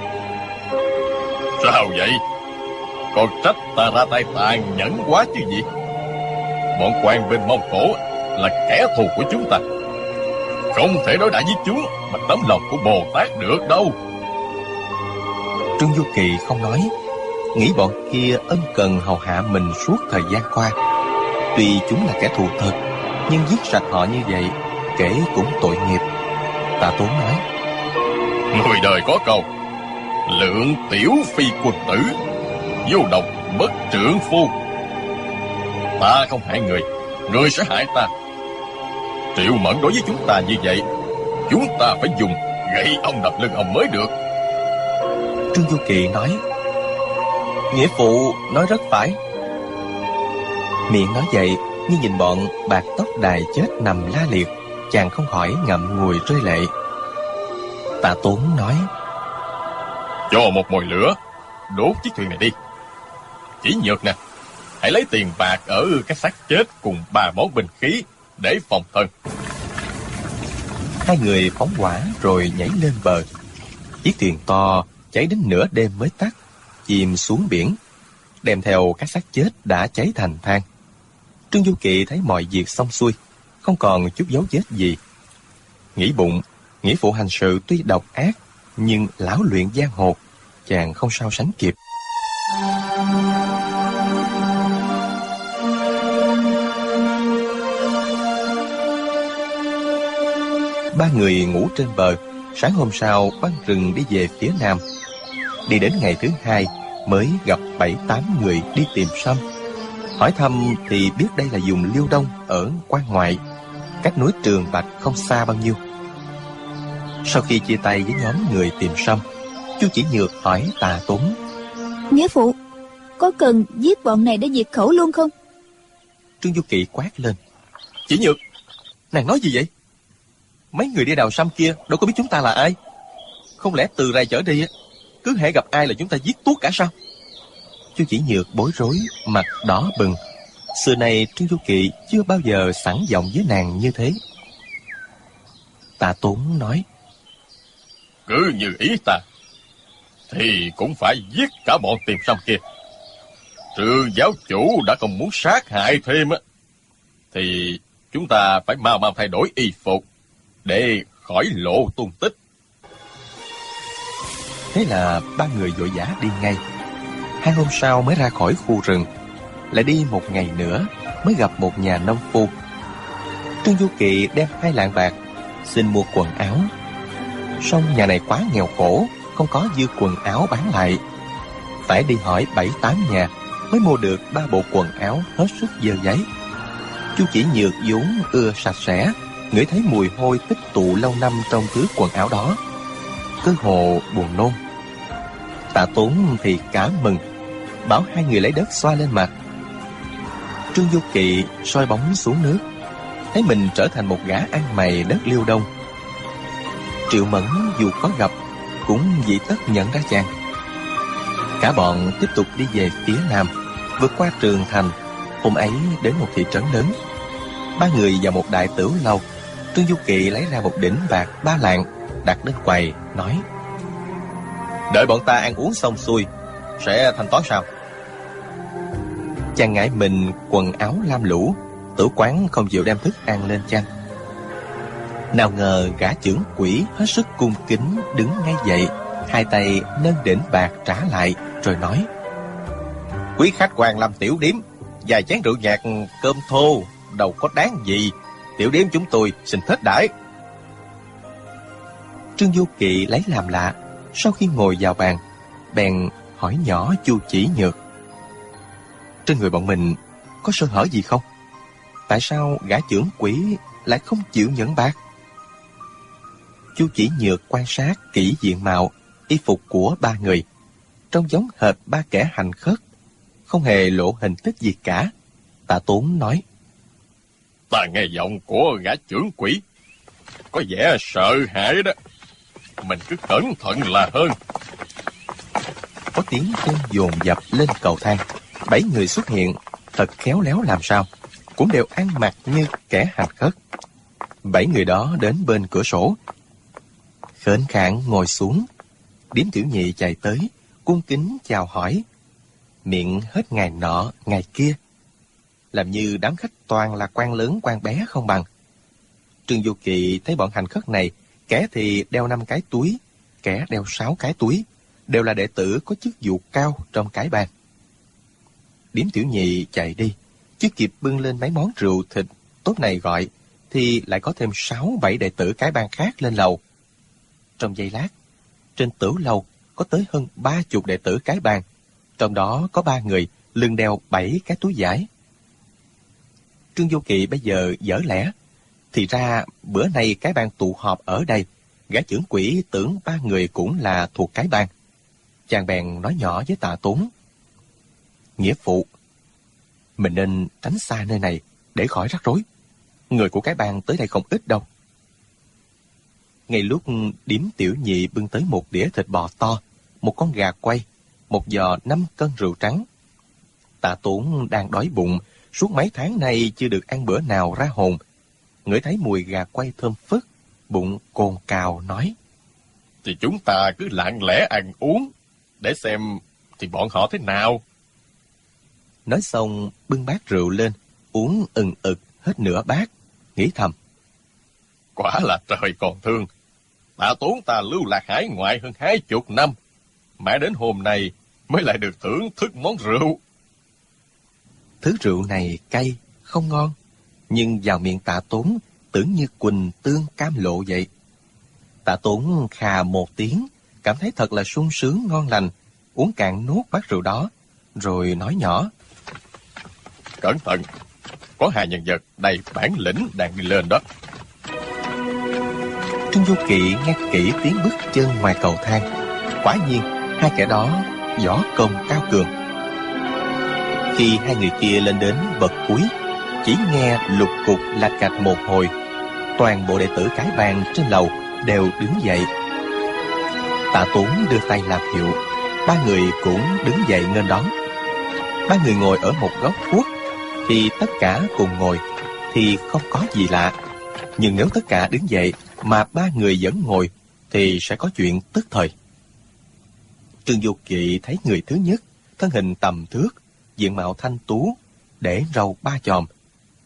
Sao vậy? Còn trách ta ra tay tàn nhẫn quá chứ gì? Bọn quan binh Mông Cổ là kẻ thù của chúng ta, không thể đối đãi với chúng mà tấm lòng của Bồ Tát được đâu. Trương Du Kỵ không nói, nghĩ bọn kia ân cần hầu hạ mình suốt thời gian qua. Tuy chúng là kẻ thù thật, nhưng giết sạch họ như vậy kể cũng tội nghiệp. Tạ Tốn nói: Người đời có câu, lượng tiểu phi quân tử, vô độc bất trượng phu. Ta không hại người, người sẽ hại ta. Triệu Mẫn đối với chúng ta như vậy, chúng ta phải dùng gậy ông đập lưng ông mới được. Trương Du Kỵ nói: Nghĩa phụ nói rất phải. Miệng nói vậy, nhưng nhìn bọn Bạc Tóc Đài chết nằm la liệt, chàng không khỏi ngậm ngùi rơi lệ. Tạ Tốn nói: Cho một mồi lửa, đốt chiếc thuyền này đi. Chỉ Nhược nè, hãy lấy tiền bạc ở cái xác chết cùng 3 món binh khí để phòng thân. Hai người phóng hỏa rồi nhảy lên bờ. Chiếc thuyền to cháy đến nửa đêm mới tắt, chìm xuống biển, đem theo các xác chết đã cháy thành than. Trương Du Kỵ thấy mọi việc xong xuôi, không còn chút dấu vết gì. Nghĩ bụng, nghĩa phụ hành sự tuy độc ác, nhưng lão luyện giang hồ, chàng không sao sánh kịp. Ba người ngủ trên bờ. Sáng hôm sau băng rừng đi về phía nam. Đi đến ngày thứ hai mới gặp 7-8 người đi tìm sâm. Hỏi thăm thì biết đây là vùng Liêu Đông ở quan ngoại, cách núi Trường Bạch không xa bao nhiêu. Sau khi chia tay với nhóm người tìm sâm, Chu Chỉ Nhược hỏi Tạ Tốn: Nghĩa phụ, có cần giết bọn này để diệt khẩu luôn không? Trương Du Kỵ quát lên: Chỉ Nhược, nàng nói gì vậy? Mấy người đi đào sâm kia đâu có biết chúng ta là ai. Không lẽ từ rày trở đi cứ hễ gặp ai là chúng ta giết tuốt cả sao? Chu Chỉ Nhược bối rối, mặt đỏ bừng. Xưa nay Trương Du Kỵ chưa bao giờ sẵn giọng với nàng như thế. Tạ Tốn nói: Cứ như ý ta, thì cũng phải giết cả bọn tìm sâm kia. Trương giáo chủ đã không muốn sát hại thêm thì chúng ta phải mau mau thay đổi y phục để khỏi lộ tung tích. Thế là ba người vội vã đi ngay. 2 hôm sau mới ra khỏi khu rừng. Lại đi 1 ngày nữa mới gặp một nhà nông phu. Trương Du Kỳ đem 2 lạng bạc xin mua quần áo. Song nhà này quá nghèo khổ, không có dư quần áo bán lại. Phải đi hỏi 7-8 nhà mới mua được 3 bộ quần áo hết sức dơ giấy. Chu Chỉ Nhược vốn ưa sạch sẽ, ngửi thấy mùi hôi tích tụ lâu năm trong thứ quần áo đó, cơ hồ buồn nôn. Tạ Tốn thì cả mừng, bảo 2 người lấy đất xoa lên mặt. Trương Du Kỳ soi bóng xuống nước, thấy mình trở thành một gã ăn mày đất Liêu Đông. Triệu Mẫn dù có gặp cũng dị tất nhận ra chàng. Cả bọn tiếp tục đi về phía nam, vượt qua Trường Thành. Hôm ấy đến một thị trấn lớn. 3 người vào một đại tửu lâu. Trương Du Kỳ lấy ra một đỉnh bạc 3 lạng đặt lên quầy, nói: đợi bọn ta ăn uống xong xuôi sẽ thanh toán sau. Chàng ngại mình quần áo lam lũ, tử quán không chịu đem thức ăn lên chăng. Nào ngờ gã trưởng quỹ hết sức cung kính đứng ngay dậy, 2 tay nâng đỉnh bạc trả lại, rồi nói: quý khách Hoàng Lâm tiểu điếm, vài chén rượu nhạt cơm thô đâu có đáng gì, tiểu điếm chúng tôi xin thết đãi. Trương Du Kỳ lấy làm lạ. Sau khi ngồi vào bàn, bèn hỏi nhỏ Chu Chỉ Nhược: trên người bọn mình có sơ hở gì không? Tại sao gã trưởng quỹ lại không chịu nhận bạc? Chu Chỉ Nhược quan sát kỹ diện mạo, y phục của 3 người, trông giống hệt 3 kẻ hành khất, không hề lộ hình tích gì cả. Tạ Tốn nói: ta nghe giọng của gã trưởng quỹ có vẻ sợ hãi đó, mình cứ cẩn thận là hơn. Có tiếng chân dồn dập lên cầu thang. 7 người xuất hiện, thật khéo léo làm sao, cũng đều ăn mặc như kẻ hành khất. 7 người đó đến bên cửa sổ, khệnh khạng ngồi xuống. Điếm tiểu nhị chạy tới, cung kính chào hỏi, miệng hết ngày nọ ngày kia, làm như đám khách toàn là quan lớn quan bé không bằng. Trương Du Kỳ thấy bọn hành khất này, kẻ thì đeo 5 cái túi, kẻ đeo 6 cái túi, đều là đệ tử có chức vụ cao trong cái bang. Điếm tiểu nhị chạy đi, chưa kịp bưng lên mấy món rượu thịt tốt này gọi, thì lại có thêm 6-7 đệ tử cái bang khác lên lầu. Trong giây lát, trên tửu lầu có tới hơn 30 đệ tử cái bang, trong đó có 3 người lưng đeo 7 cái túi vải. Trương Du Kỳ bây giờ dở lẽ, thì ra bữa nay cái bang tụ họp ở đây, gã trưởng quỹ tưởng 3 người cũng là thuộc cái bang. Chàng bèn nói nhỏ với Tạ Tốn: nghĩa phụ, mình nên tránh xa nơi này để khỏi rắc rối. Người của cái bang tới đây không ít đâu. Ngay lúc điếm tiểu nhị bưng tới một đĩa thịt bò to, một con gà quay, một giò 5 cân rượu trắng. Tạ Tốn đang đói bụng, suốt mấy tháng nay chưa được ăn bữa nào ra hồn. Ngửi thấy mùi gà quay thơm phức, bụng cồn cào nói: thì chúng ta cứ lặng lẽ ăn uống để xem thì bọn họ thế nào. Nói xong bưng bát rượu lên, uống ừng ực hết nửa bát, nghĩ thầm: quả là trời còn thương, Tạ Tốn ta lưu lạc hải ngoại hơn 20 năm, mãi đến hôm nay mới lại được thưởng thức món rượu. Thứ rượu này cay, không ngon, nhưng vào miệng Tạ Tốn tưởng như quỳnh tương cam lộ vậy. Tạ Tốn khà một tiếng, cảm thấy thật là sung sướng ngon lành, uống cạn nốt bát rượu đó, rồi nói nhỏ: cẩn thận, có 2 nhân vật đầy bản lĩnh đang đi lên đó. Trương Du Kỳ nghe kỹ tiếng bước chân ngoài cầu thang. Quả nhiên 2 kẻ đó võ công cao cường. Khi 2 người kia lên đến bậc cuối, chỉ nghe lục cục lạch cạch một hồi, toàn bộ đệ tử cái bang trên lầu đều đứng dậy. Tạ Tốn đưa tay làm hiệu, 3 người cũng đứng dậy nghênh đón. 3 người ngồi ở một góc khuất, thì tất cả cùng ngồi thì không có gì lạ. Nhưng nếu tất cả đứng dậy mà 3 người vẫn ngồi thì sẽ có chuyện tức thời. Trương Du Kỳ thấy người thứ nhất, thân hình tầm thước, diện mạo thanh tú, để râu 3 chòm,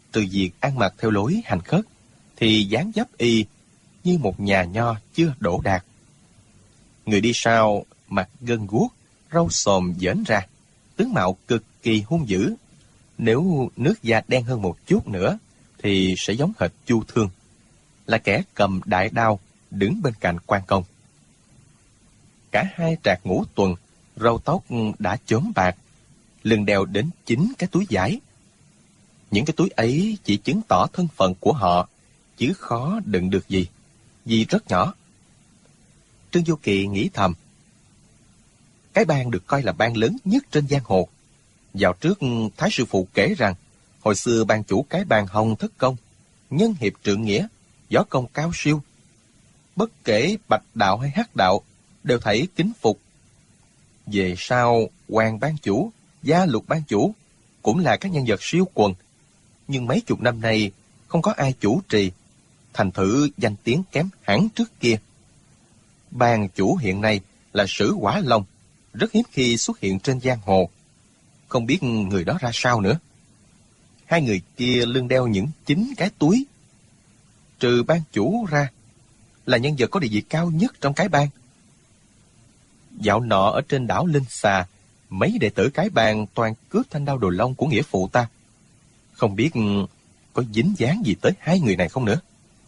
Từ việc ăn mặc theo lối hành khất, thì dáng dấp y như một nhà nho chưa đỗ đạt. Người đi sau mặt gân guốc, râu xồm dễn ra, tướng mạo cực kỳ hung dữ. Nếu nước da đen hơn một chút nữa, thì sẽ giống hệt Chu Thương, là kẻ cầm đại đao đứng bên cạnh quan công. Cả hai trạc ngũ tuần, râu tóc đã chớm bạc, lưng đeo đến 9 cái túi vải. Những cái túi ấy chỉ chứng tỏ thân phận của họ, chứ khó đựng được gì, vì rất nhỏ. Trương Vô Kỵ nghĩ thầm, cái bang được coi là bang lớn nhất trên giang hồ. Dạo trước, Thái sư phụ kể rằng, hồi xưa bang chủ cái bang Hồng Thất Công, nhân hiệp trượng nghĩa, võ công cao siêu. Bất kể bạch đạo hay hắc đạo, đều thấy kính phục. Về sau, Hoàng ban chủ, Gia Lục ban chủ, cũng là các nhân vật siêu quần. Nhưng mấy chục năm nay, không có ai chủ trì, thành thử danh tiếng kém hẳn trước kia. Bang chủ hiện nay là Sử Hỏa Long, rất hiếm khi xuất hiện trên giang hồ. Không biết người đó ra sao nữa. Hai người kia lưng đeo những 9 cái túi. Trừ ban chủ ra, là nhân vật có địa vị cao nhất trong cái bang. Dạo nọ ở trên đảo Linh Xà, mấy đệ tử cái bang toàn cướp thanh đao Đồ Long của nghĩa phụ ta. Không biết có dính dáng gì tới hai người này không nữa.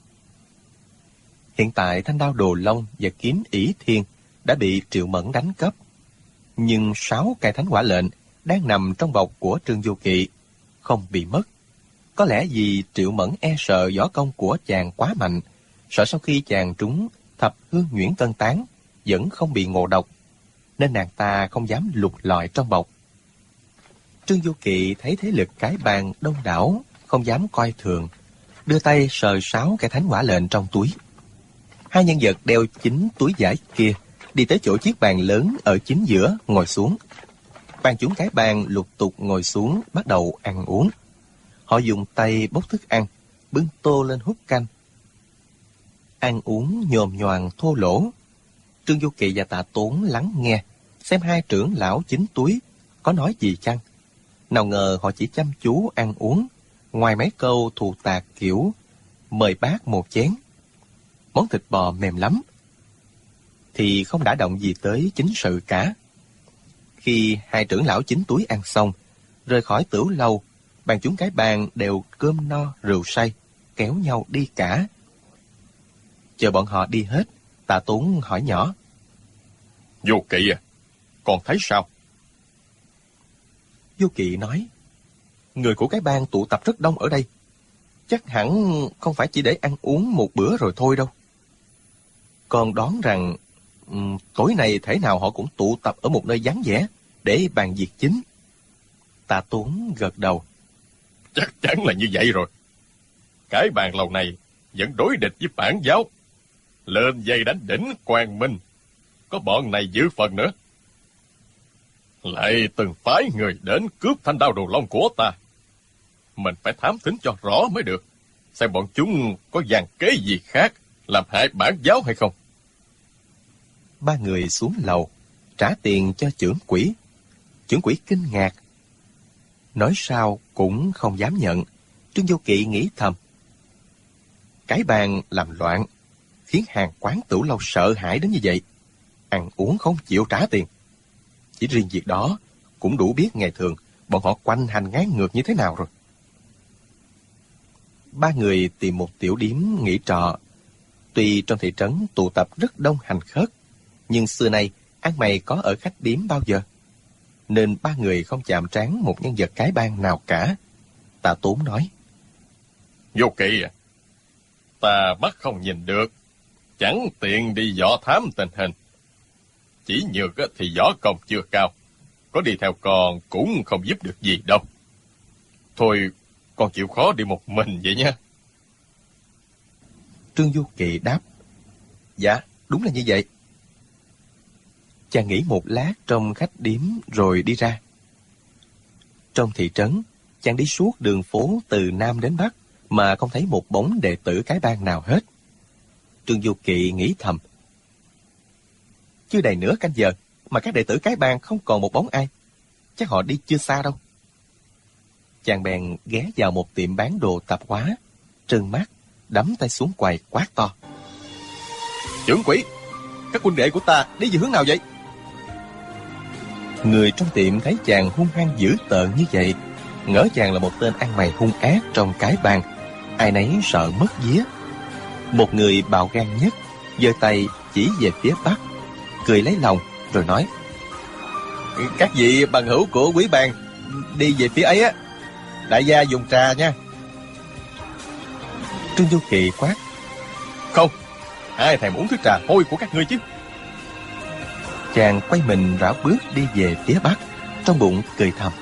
Hiện tại thanh đao Đồ Long và kiếm ỷ thiên đã bị Triệu Mẫn đánh cắp. Nhưng 6 cây thánh hỏa lệnh đang nằm trong bọc của Trương Vô Kỵ, không bị mất. Có lẽ vì Triệu Mẫn e sợ võ công của chàng quá mạnh, sợ sau khi chàng trúng thập hương nhuyễn cân tán vẫn không bị ngộ độc, nên nàng ta không dám lục lọi trong bọc. Trương Vô Kỵ thấy thế lực cái bang đông đảo, không dám coi thường, đưa tay sờ 6 cái thánh hỏa lệnh trong túi. Hai nhân vật đeo 9 túi vải kia đi tới chỗ chiếc bàn lớn ở chính giữa, ngồi xuống. Ban chúng cái bang lục tục ngồi xuống, bắt đầu ăn uống. Họ dùng tay bốc thức ăn, bưng tô lên hút canh. Ăn uống nhồm nhoàng thô lỗ. Trương Vô Kỵ và Tạ Tốn lắng nghe, xem hai trưởng lão 9 túi có nói gì chăng. Nào ngờ họ chỉ chăm chú ăn uống, ngoài mấy câu thù tạc kiểu mời bác một chén. Món thịt bò mềm lắm, thì không đả động gì tới chính sự cả. Khi hai trưởng lão 9 túi ăn xong, rời khỏi tửu lâu, ban chúng cái bang đều cơm no rượu say, kéo nhau đi cả. Chờ bọn họ đi hết, Tạ Tốn hỏi nhỏ, Vô Kỵ à, còn thấy sao? Vô Kỵ nói, người của cái bang tụ tập rất đông ở đây, chắc hẳn không phải chỉ để ăn uống một bữa rồi thôi đâu. Con đoán rằng tối nay thể nào họ cũng tụ tập ở một nơi vắng vẻ để bàn việc chính. Tạ Tốn gật đầu. Chắc chắn là như vậy rồi. Cái bàn lâu này vẫn đối địch với Bản giáo, lên dây đánh đỉnh Quang Minh, có bọn này giữ phần nữa. Lại từng phái người đến cướp thanh đao Đồ Long của ta. Mình phải thám thính cho rõ mới được, xem bọn chúng có dàn kế gì khác làm hại Bản giáo hay không. Ba người xuống lầu, trả tiền cho trưởng quỹ. Trưởng quỹ kinh ngạc, nói sao cũng không dám nhận. Trương Vô Kỵ nghĩ thầm, cái bang làm loạn, khiến hàng quán tửu lâu sợ hãi đến như vậy, ăn uống không chịu trả tiền. Chỉ riêng việc đó cũng đủ biết ngày thường bọn họ quanh hành ngán ngược như thế nào rồi. Ba người tìm một tiểu điếm nghỉ trọ. Tuy trong thị trấn tụ tập rất đông hành khất, nhưng xưa nay ăn mày có ở khách điếm bao giờ, nên ba người không chạm trán một nhân vật cái bang nào cả. Tạ Tốn nói, Vô Kỵ à, ta mắt không nhìn được, chẳng tiện đi dò thám tình hình. Chỉ nhược thì võ công chưa cao, có đi theo con cũng không giúp được gì đâu. Thôi, con chịu khó đi một mình vậy nha. Trương Vô Kỵ đáp, dạ, đúng là như vậy. Chàng nghỉ một lát trong khách điếm rồi đi ra. Trong thị trấn, chàng đi suốt đường phố từ Nam đến Bắc mà không thấy một bóng đệ tử cái bang nào hết. Trương Vô Kỵ nghĩ thầm, chưa đầy nửa canh giờ mà các đệ tử cái bang không còn một bóng ai, chắc họ đi chưa xa đâu. Chàng bèn ghé vào một tiệm bán đồ tạp hóa, trừng mắt, đấm tay xuống quầy quát to: Trưởng quỹ, các huynh đệ của ta đi về hướng nào vậy? Người trong tiệm thấy chàng hung hăng dữ tợn như vậy, ngỡ chàng là một tên ăn mày hung ác trong cái bang, ai nấy sợ mất vía. Một người bạo gan nhất giơ tay chỉ về phía bắc, cười lấy lòng rồi nói: Các vị bằng hữu của quý bang đi về phía ấy á, đại gia dùng trà nha. Trương Du Kỳ quát: Không, ai thèm uống thứ trà hôi của các ngươi chứ. Chàng quay mình rảo bước đi về phía bắc, trong bụng cười thầm.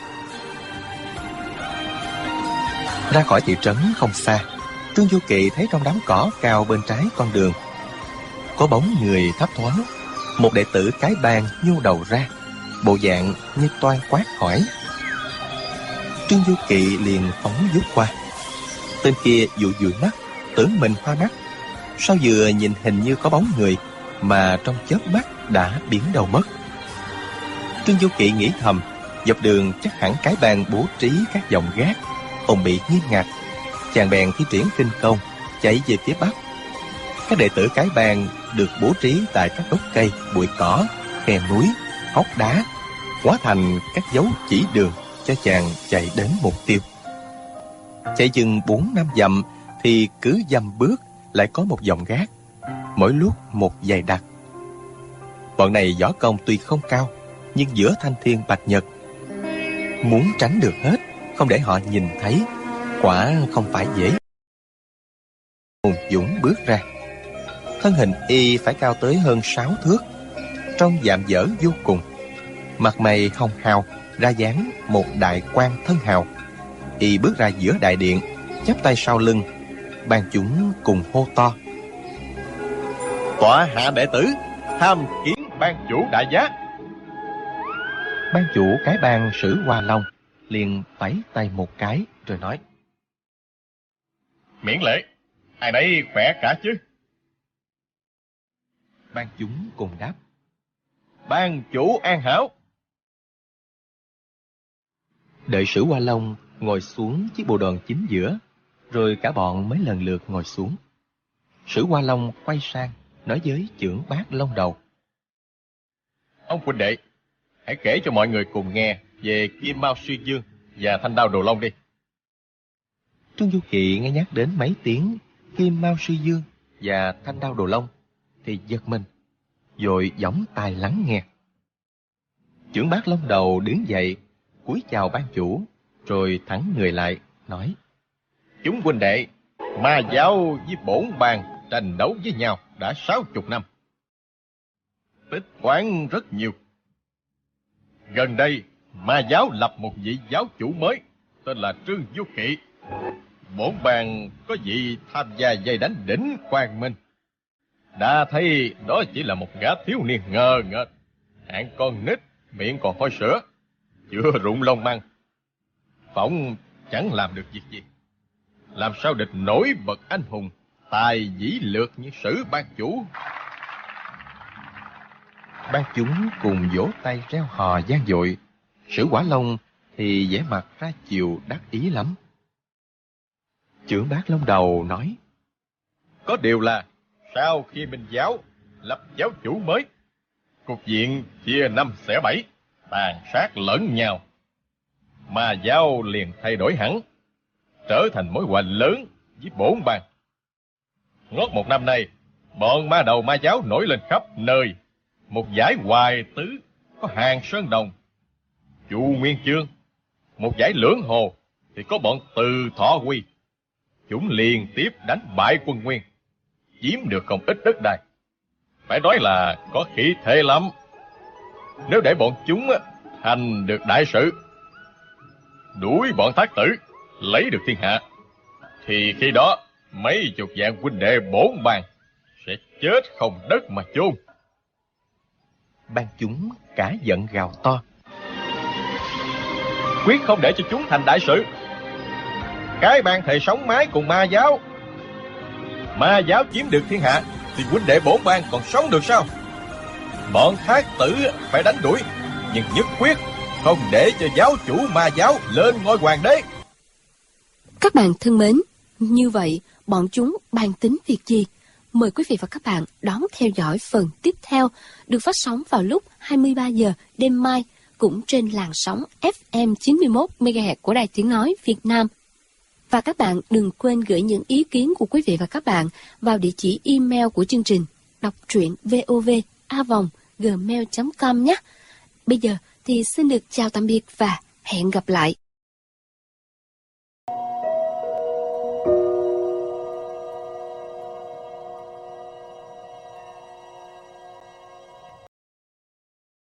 Ra khỏi thị trấn không xa, Trương Du Kỳ thấy trong đám cỏ cao bên trái con đường có bóng người thấp thoáng. Một đệ tử cái bang nhô đầu ra, bộ dạng như toan quát hỏi. Trương Du Kỳ liền phóng vút qua. Tên kia dụi dụi mắt, tưởng mình hoa mắt. Sao vừa nhìn hình như có bóng người, mà trong chớp mắt đã biến đâu mất. Trương Du Kỳ nghĩ thầm, dọc đường chắc hẳn cái bang bố trí các dòng gác, phòng bị nghiêm ngặt. Chàng bèn thi triển khinh công, chạy về phía bắc. Các đệ tử cái bang được bố trí tại các gốc cây, bụi cỏ, khe núi, hốc đá, hóa thành các dấu chỉ đường cho chàng chạy đến mục tiêu. Chạy chừng 4-5 dặm thì cứ dăm bước lại có một dòng gác, mỗi lúc một dày đặc. Bọn này võ công tuy không cao, nhưng giữa thanh thiên bạch nhật, muốn tránh được hết, không để họ nhìn thấy, quả không phải dễ. Hùng dũng bước ra. Thân hình y phải cao tới hơn 6 thước, trông dạm dở vô cùng. Mặt mày hồng hào, ra dáng một đại quan thân hào. Y bước ra giữa đại điện, chắp tay sau lưng. Ban chúng cùng hô to: Tọa hạ đệ tử tham kiến ban chủ đại giá. Ban chủ cái bang Sử Hoa Long liền vẫy tay một cái rồi nói: Miễn lễ, ai nấy khỏe cả chứ? Ban chúng cùng đáp: Ban chủ an hảo. Đợi Sử Hoa Long ngồi xuống chiếc bộ đòn chính giữa, rồi cả bọn mới lần lượt ngồi xuống. Sử Hoa Long quay sang nói với Chưởng Bát Long Đầu: Ông huynh đệ, hãy kể cho mọi người cùng nghe về Kim Mao Suy Dương và Thanh Đao Đồ Long đi. Trương Du Kỳ nghe nhắc đến mấy tiếng Kim Mao Suy Dương và Thanh Đao Đồ Long thì giật mình, rồi gióng tai lắng nghe. Chưởng Bát Long Đầu đứng dậy, cúi chào ban chủ, rồi thẳng người lại nói: Chúng huynh đệ, ma giáo với bổn bang tranh đấu với nhau đã 60 năm. Tích toán rất nhiều. Gần đây, ma giáo lập một vị giáo chủ mới, tên là Trương Du Kỵ. Bổn bang có vị tham gia dây đánh đỉnh Quang Minh. Đã thấy đó chỉ là một gã thiếu niên ngơ ngợt, hạng con nít, miệng còn hôi sữa, chưa rụng lông măng. Phỏng chẳng làm được việc gì. Làm sao địch nổi bậc anh hùng, tài dĩ lược như Sử ban chủ. Ban chúng cùng vỗ tay reo hò vang dội. Sử Quả Long thì vẻ mặt ra chiều đắc ý lắm. Chưởng Bát Long Đầu nói: Có điều là sau khi Minh giáo lập giáo chủ mới, cục diện chia 5 xẻ 7, tàn sát lẫn nhau. Ma giáo liền thay đổi hẳn, trở thành mối họa lớn với bổn bang. Ngót một năm nay, bọn ma đầu ma giáo nổi lên khắp nơi. Một dải Hoài Tứ có Hàng Sơn Đồng, Chu Nguyên Chương. Một dải Lưỡng Hồ thì có bọn Từ Thọ Quy. Chúng liên tiếp đánh bại quân Nguyên, chiếm được không ít đất đai. Phải nói là có khí thế lắm. Nếu để bọn chúng thành được đại sự, đuổi bọn Thác Tử, lấy được thiên hạ, thì khi đó mấy chục vạn huynh đệ bổn bang sẽ chết không đất mà chôn. Ban chúng cả giận gào to: Quyết không để cho chúng thành đại sự. Cái bang thề sống mái cùng ma giáo. Ma giáo chiếm được thiên hạ thì huynh đệ bổn bang còn sống được sao? Bọn Thác Tử phải đánh đuổi, nhưng nhất quyết không để cho giáo chủ ma giáo lên ngôi hoàng đế. Các bạn thân mến, như vậy bọn chúng bàn tính việc gì? Mời quý vị và các bạn đón theo dõi phần tiếp theo được phát sóng vào lúc 23 giờ đêm mai cũng trên làn sóng FM 91 MHz của Đài Tiếng nói Việt Nam. Và các bạn đừng quên gửi những ý kiến của quý vị và các bạn vào địa chỉ email của chương trình đọc truyện vov@gmail.com nhé. Bây giờ thì xin được chào tạm biệt và hẹn gặp lại.